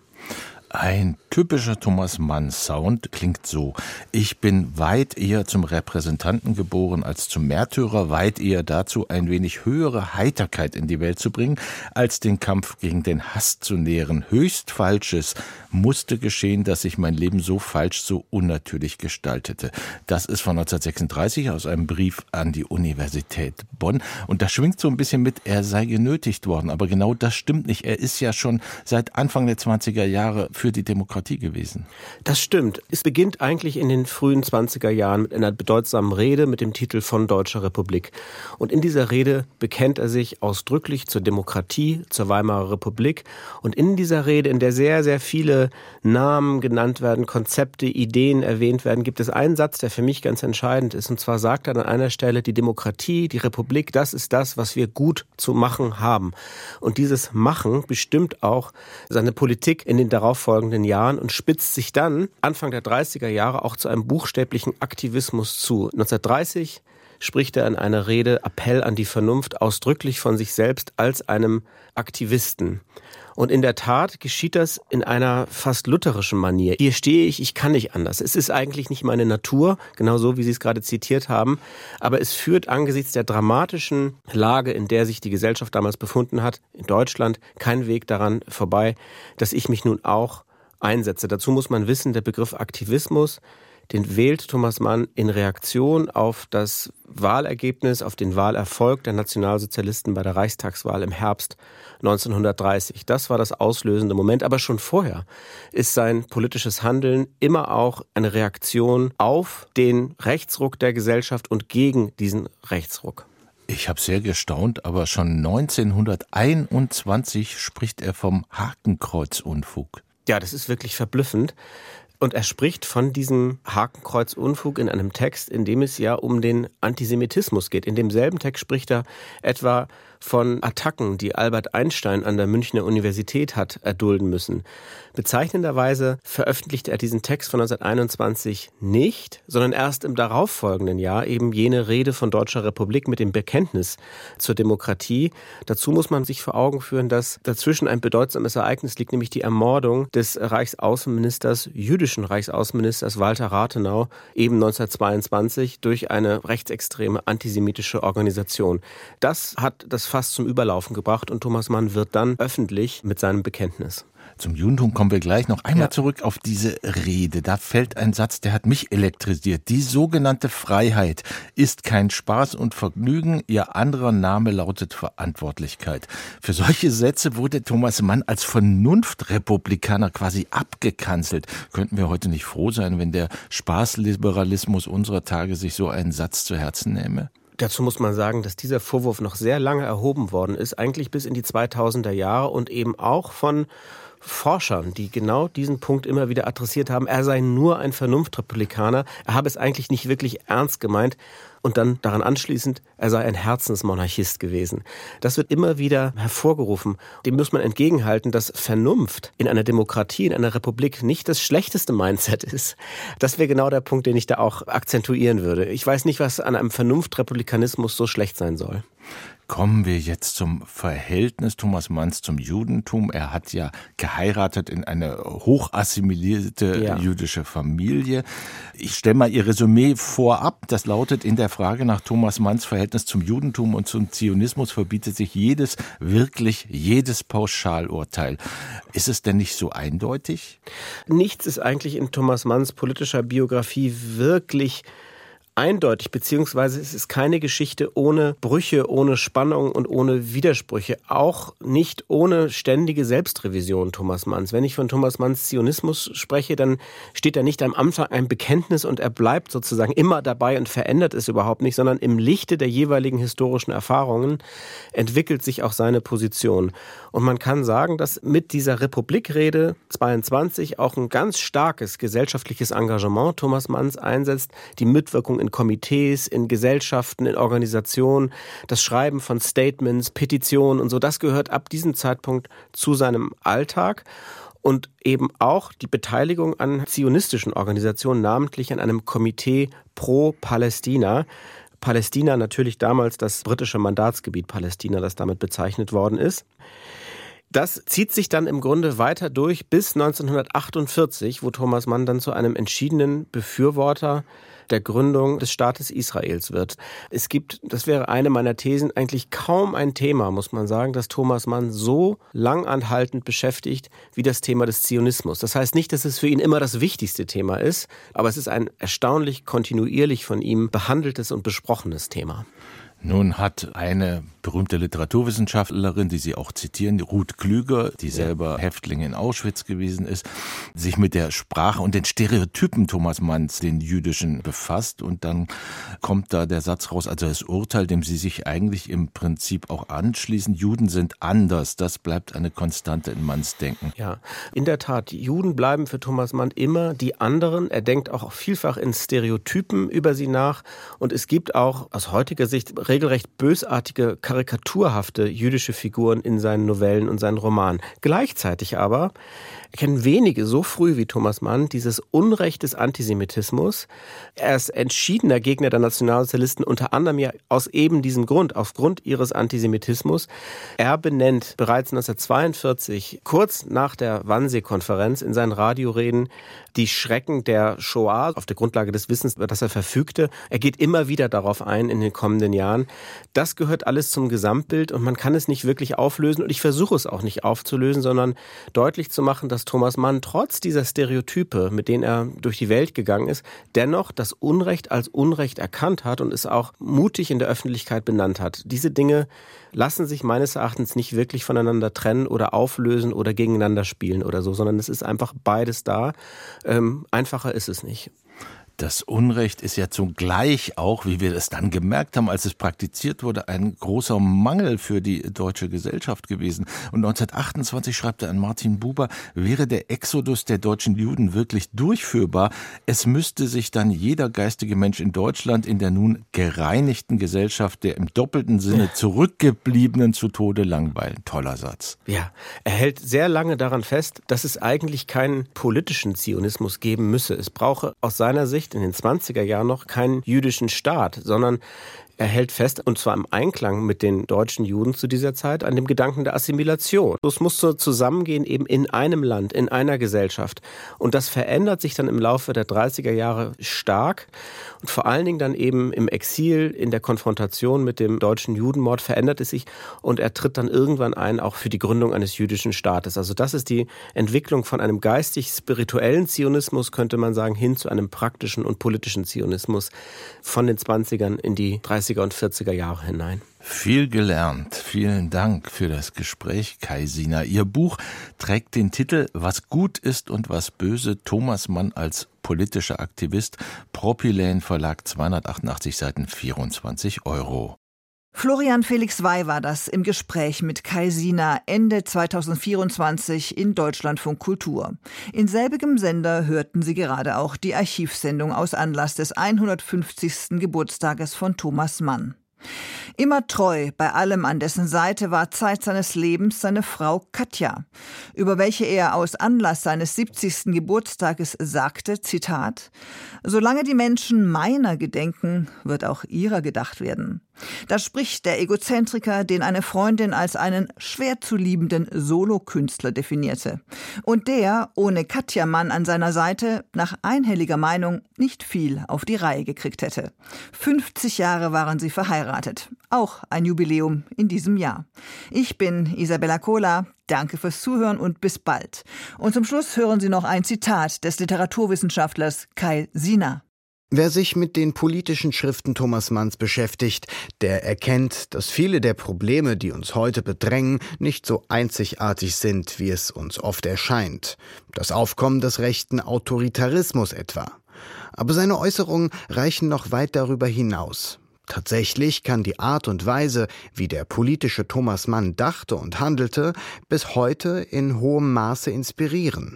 Ein typischer Thomas Mann-Sound klingt so: Ich bin weit eher zum Repräsentanten geboren als zum Märtyrer, weit eher dazu, ein wenig höhere Heiterkeit in die Welt zu bringen, als den Kampf gegen den Hass zu nähren. Höchst Falsches musste geschehen, dass sich mein Leben so falsch, so unnatürlich gestaltete. Das ist von neunzehnhundertsechsunddreißig aus einem Brief an die Universität Bonn. Und da schwingt so ein bisschen mit, er sei genötigt worden. Aber genau das stimmt nicht. Er ist ja schon seit Anfang der zwanziger Jahre für die Demokratie gewesen. Das stimmt. Es beginnt eigentlich in den frühen zwanziger Jahren mit einer bedeutsamen Rede mit dem Titel von Deutscher Republik. Und in dieser Rede bekennt er sich ausdrücklich zur Demokratie, zur Weimarer Republik. Und in dieser Rede, in der sehr, sehr viele Namen genannt werden, Konzepte, Ideen erwähnt werden, gibt es einen Satz, der für mich ganz entscheidend ist. Und zwar sagt er an einer Stelle, die Demokratie, die Republik, das ist das, was wir gut zu machen haben. Und dieses Machen bestimmt auch seine Politik in den darauffolgenden Jahren und spitzt sich dann Anfang der dreißiger Jahre auch zu einem buchstäblichen Aktivismus zu. neunzehnhundertdreißig spricht er in einer Rede Appell an die Vernunft ausdrücklich von sich selbst als einem Aktivisten. Und in der Tat geschieht das in einer fast lutherischen Manier. Hier stehe ich, ich kann nicht anders. Es ist eigentlich nicht meine Natur, genau so, wie Sie es gerade zitiert haben. Aber es führt angesichts der dramatischen Lage, in der sich die Gesellschaft damals befunden hat, in Deutschland, kein Weg daran vorbei, dass ich mich nun auch einsetze. Dazu muss man wissen, der Begriff Aktivismus, den wählt Thomas Mann in Reaktion auf das Wahlergebnis, auf den Wahlerfolg der Nationalsozialisten bei der Reichstagswahl im Herbst neunzehnhundertdreißig. Das war das auslösende Moment. Aber schon vorher ist sein politisches Handeln immer auch eine Reaktion auf den Rechtsruck der Gesellschaft und gegen diesen Rechtsruck. Ich habe sehr gestaunt, aber schon neunzehnhunderteinundzwanzig spricht er vom Hakenkreuzunfug. Ja, das ist wirklich verblüffend. Und er spricht von diesem Hakenkreuzunfug in einem Text, in dem es ja um den Antisemitismus geht. In demselben Text spricht er etwa von Attacken, die Albert Einstein an der Münchner Universität hat erdulden müssen. Bezeichnenderweise veröffentlichte er diesen Text von neunzehnhunderteinundzwanzig nicht, sondern erst im darauffolgenden Jahr eben jene Rede von Deutscher Republik mit dem Bekenntnis zur Demokratie. Dazu muss man sich vor Augen führen, dass dazwischen ein bedeutsames Ereignis liegt, nämlich die Ermordung des Reichsaußenministers, jüdischen Reichsaußenministers Walter Rathenau, eben neunzehnhundertzweiundzwanzig durch eine rechtsextreme antisemitische Organisation. Das hat das fast zum Überlaufen gebracht und Thomas Mann wird dann öffentlich mit seinem Bekenntnis. Zum Judentum kommen wir gleich noch einmal ja. zurück auf diese Rede. Da fällt ein Satz, der hat mich elektrisiert. Die sogenannte Freiheit ist kein Spaß und Vergnügen, ihr anderer Name lautet Verantwortlichkeit. Für solche Sätze wurde Thomas Mann als Vernunftrepublikaner quasi abgekanzelt. Könnten wir heute nicht froh sein, wenn der Spaßliberalismus unserer Tage sich so einen Satz zu Herzen nähme? Dazu muss man sagen, dass dieser Vorwurf noch sehr lange erhoben worden ist, eigentlich bis in die zweitausender Jahre und eben auch von Forschern, die genau diesen Punkt immer wieder adressiert haben. Er sei nur ein Vernunftrepublikaner, er habe es eigentlich nicht wirklich ernst gemeint und dann daran anschließend, er sei ein Herzensmonarchist gewesen. Das wird immer wieder hervorgerufen. Dem muss man entgegenhalten, dass Vernunft in einer Demokratie, in einer Republik nicht das schlechteste Mindset ist. Das wäre genau der Punkt, den ich da auch akzentuieren würde. Ich weiß nicht, was an einem Vernunftrepublikanismus so schlecht sein soll. Kommen wir jetzt zum Verhältnis Thomas Manns zum Judentum. Er hat ja geheiratet in eine hochassimilierte ja. jüdische Familie. Ich stelle mal Ihr Resümee vorab. Das lautet, in der Frage nach Thomas Manns Verhältnis zum Judentum und zum Zionismus verbietet sich jedes, wirklich jedes Pauschalurteil. Ist es denn nicht so eindeutig? Nichts ist eigentlich in Thomas Manns politischer Biografie wirklich eindeutig, beziehungsweise es ist keine Geschichte ohne Brüche, ohne Spannung und ohne Widersprüche. Auch nicht ohne ständige Selbstrevision Thomas Manns. Wenn ich von Thomas Manns Zionismus spreche, dann steht da nicht am Anfang ein Bekenntnis und er bleibt sozusagen immer dabei und verändert es überhaupt nicht, sondern im Lichte der jeweiligen historischen Erfahrungen entwickelt sich auch seine Position. Und man kann sagen, dass mit dieser Republikrede zweiundzwanzig auch ein ganz starkes gesellschaftliches Engagement Thomas Manns einsetzt, die Mitwirkung in Komitees, in Gesellschaften, in Organisationen, das Schreiben von Statements, Petitionen und so, das gehört ab diesem Zeitpunkt zu seinem Alltag. Und eben auch die Beteiligung an zionistischen Organisationen, namentlich an einem Komitee pro Palästina. Palästina natürlich damals das britische Mandatsgebiet Palästina, das damit bezeichnet worden ist. Das zieht sich dann im Grunde weiter durch bis neunzehnhundertachtundvierzig, wo Thomas Mann dann zu einem entschiedenen Befürworter der Gründung des Staates Israels wird. Es gibt, das wäre eine meiner Thesen, eigentlich kaum ein Thema, muss man sagen, das Thomas Mann so langanhaltend beschäftigt wie das Thema des Zionismus. Das heißt nicht, dass es für ihn immer das wichtigste Thema ist, aber es ist ein erstaunlich kontinuierlich von ihm behandeltes und besprochenes Thema. Nun hat eine berühmte Literaturwissenschaftlerin, die Sie auch zitieren, Ruth Klüger, die selber Häftling in Auschwitz gewesen ist, sich mit der Sprache und den Stereotypen Thomas Manns, den jüdischen, befasst. Und dann kommt da der Satz raus, also das Urteil, dem Sie sich eigentlich im Prinzip auch anschließen, Juden sind anders. Das bleibt eine Konstante in Manns Denken. Ja, in der Tat, Juden bleiben für Thomas Mann immer die anderen. Er denkt auch vielfach in Stereotypen über sie nach. Und es gibt auch aus heutiger Sicht regelrecht bösartige, karikaturhafte jüdische Figuren in seinen Novellen und seinen Romanen. Gleichzeitig aber erkennen wenige so früh wie Thomas Mann dieses Unrecht des Antisemitismus. Er ist entschiedener Gegner der Nationalsozialisten, unter anderem ja aus eben diesem Grund, aufgrund ihres Antisemitismus. Er benennt bereits neunzehnhundertzweiundvierzig, kurz nach der Wannsee-Konferenz, in seinen Radioreden die Schrecken der Shoah auf der Grundlage des Wissens, über das er verfügte. Er geht immer wieder darauf ein in den kommenden Jahren. Das gehört alles zum Gesamtbild und man kann es nicht wirklich auflösen und ich versuche es auch nicht aufzulösen, sondern deutlich zu machen, dass Thomas Mann trotz dieser Stereotype, mit denen er durch die Welt gegangen ist, dennoch das Unrecht als Unrecht erkannt hat und es auch mutig in der Öffentlichkeit benannt hat. Diese Dinge lassen sich meines Erachtens nicht wirklich voneinander trennen oder auflösen oder gegeneinander spielen oder so, sondern es ist einfach beides da. Ähm, einfacher ist es nicht. Das Unrecht ist ja zugleich auch, wie wir es dann gemerkt haben, als es praktiziert wurde, ein großer Mangel für die deutsche Gesellschaft gewesen. Und neunzehnhundertachtundzwanzig schreibt er an Martin Buber, wäre der Exodus der deutschen Juden wirklich durchführbar, es müsste sich dann jeder geistige Mensch in Deutschland in der nun gereinigten Gesellschaft der im doppelten Sinne zurückgebliebenen zu Tode langweilen. Toller Satz. Ja, er hält sehr lange daran fest, dass es eigentlich keinen politischen Zionismus geben müsse. Es brauche aus seiner Sicht in den zwanziger Jahren noch keinen jüdischen Staat, sondern er hält fest, und zwar im Einklang mit den deutschen Juden zu dieser Zeit, an dem Gedanken der Assimilation. Es muss so zusammengehen eben in einem Land, in einer Gesellschaft. Und das verändert sich dann im Laufe der dreißiger Jahre stark. Und vor allen Dingen dann eben im Exil, in der Konfrontation mit dem deutschen Judenmord verändert es sich. Und er tritt dann irgendwann ein, auch für die Gründung eines jüdischen Staates. Also das ist die Entwicklung von einem geistig-spirituellen Zionismus, könnte man sagen, hin zu einem praktischen und politischen Zionismus von den zwanzigern in die dreißiger und vierziger Jahre hinein. Viel gelernt. Vielen Dank für das Gespräch, Kai Sina. Ihr Buch trägt den Titel Was gut ist und was böse, Thomas Mann als politischer Aktivist. Propyläen Verlag, zweihundertachtundachtzig Seiten, vierundzwanzig Euro. Florian Felix Wey war das im Gespräch mit Kai Sina Ende zweitausendvierundzwanzig in Deutschlandfunk Kultur. In selbigem Sender hörten Sie gerade auch die Archivsendung aus Anlass des hundertfünfzigsten Geburtstages von Thomas Mann. Immer treu bei allem an dessen Seite war Zeit seines Lebens seine Frau Katja, über welche er aus Anlass seines siebzigsten Geburtstages sagte, Zitat, solange die Menschen meiner gedenken, wird auch ihrer gedacht werden. Da spricht der Egozentriker, den eine Freundin als einen schwer zu liebenden Solokünstler definierte. Und der, ohne Katja Mann an seiner Seite, nach einhelliger Meinung nicht viel auf die Reihe gekriegt hätte. fünfzig Jahre waren sie verheiratet. Auch ein Jubiläum in diesem Jahr. Ich bin Isabella Kohler. Danke fürs Zuhören und bis bald. Und zum Schluss hören Sie noch ein Zitat des Literaturwissenschaftlers Kai Sina. Wer sich mit den politischen Schriften Thomas Manns beschäftigt, der erkennt, dass viele der Probleme, die uns heute bedrängen, nicht so einzigartig sind, wie es uns oft erscheint. Das Aufkommen des rechten Autoritarismus etwa. Aber seine Äußerungen reichen noch weit darüber hinaus. Tatsächlich kann die Art und Weise, wie der politische Thomas Mann dachte und handelte, bis heute in hohem Maße inspirieren.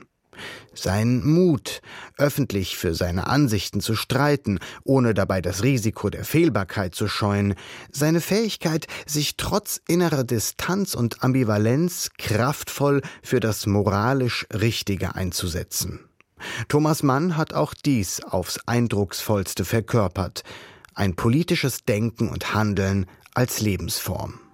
Sein Mut, öffentlich für seine Ansichten zu streiten, ohne dabei das Risiko der Fehlbarkeit zu scheuen, seine Fähigkeit, sich trotz innerer Distanz und Ambivalenz kraftvoll für das moralisch Richtige einzusetzen. Thomas Mann hat auch dies aufs Eindrucksvollste verkörpert, ein politisches Denken und Handeln als Lebensform.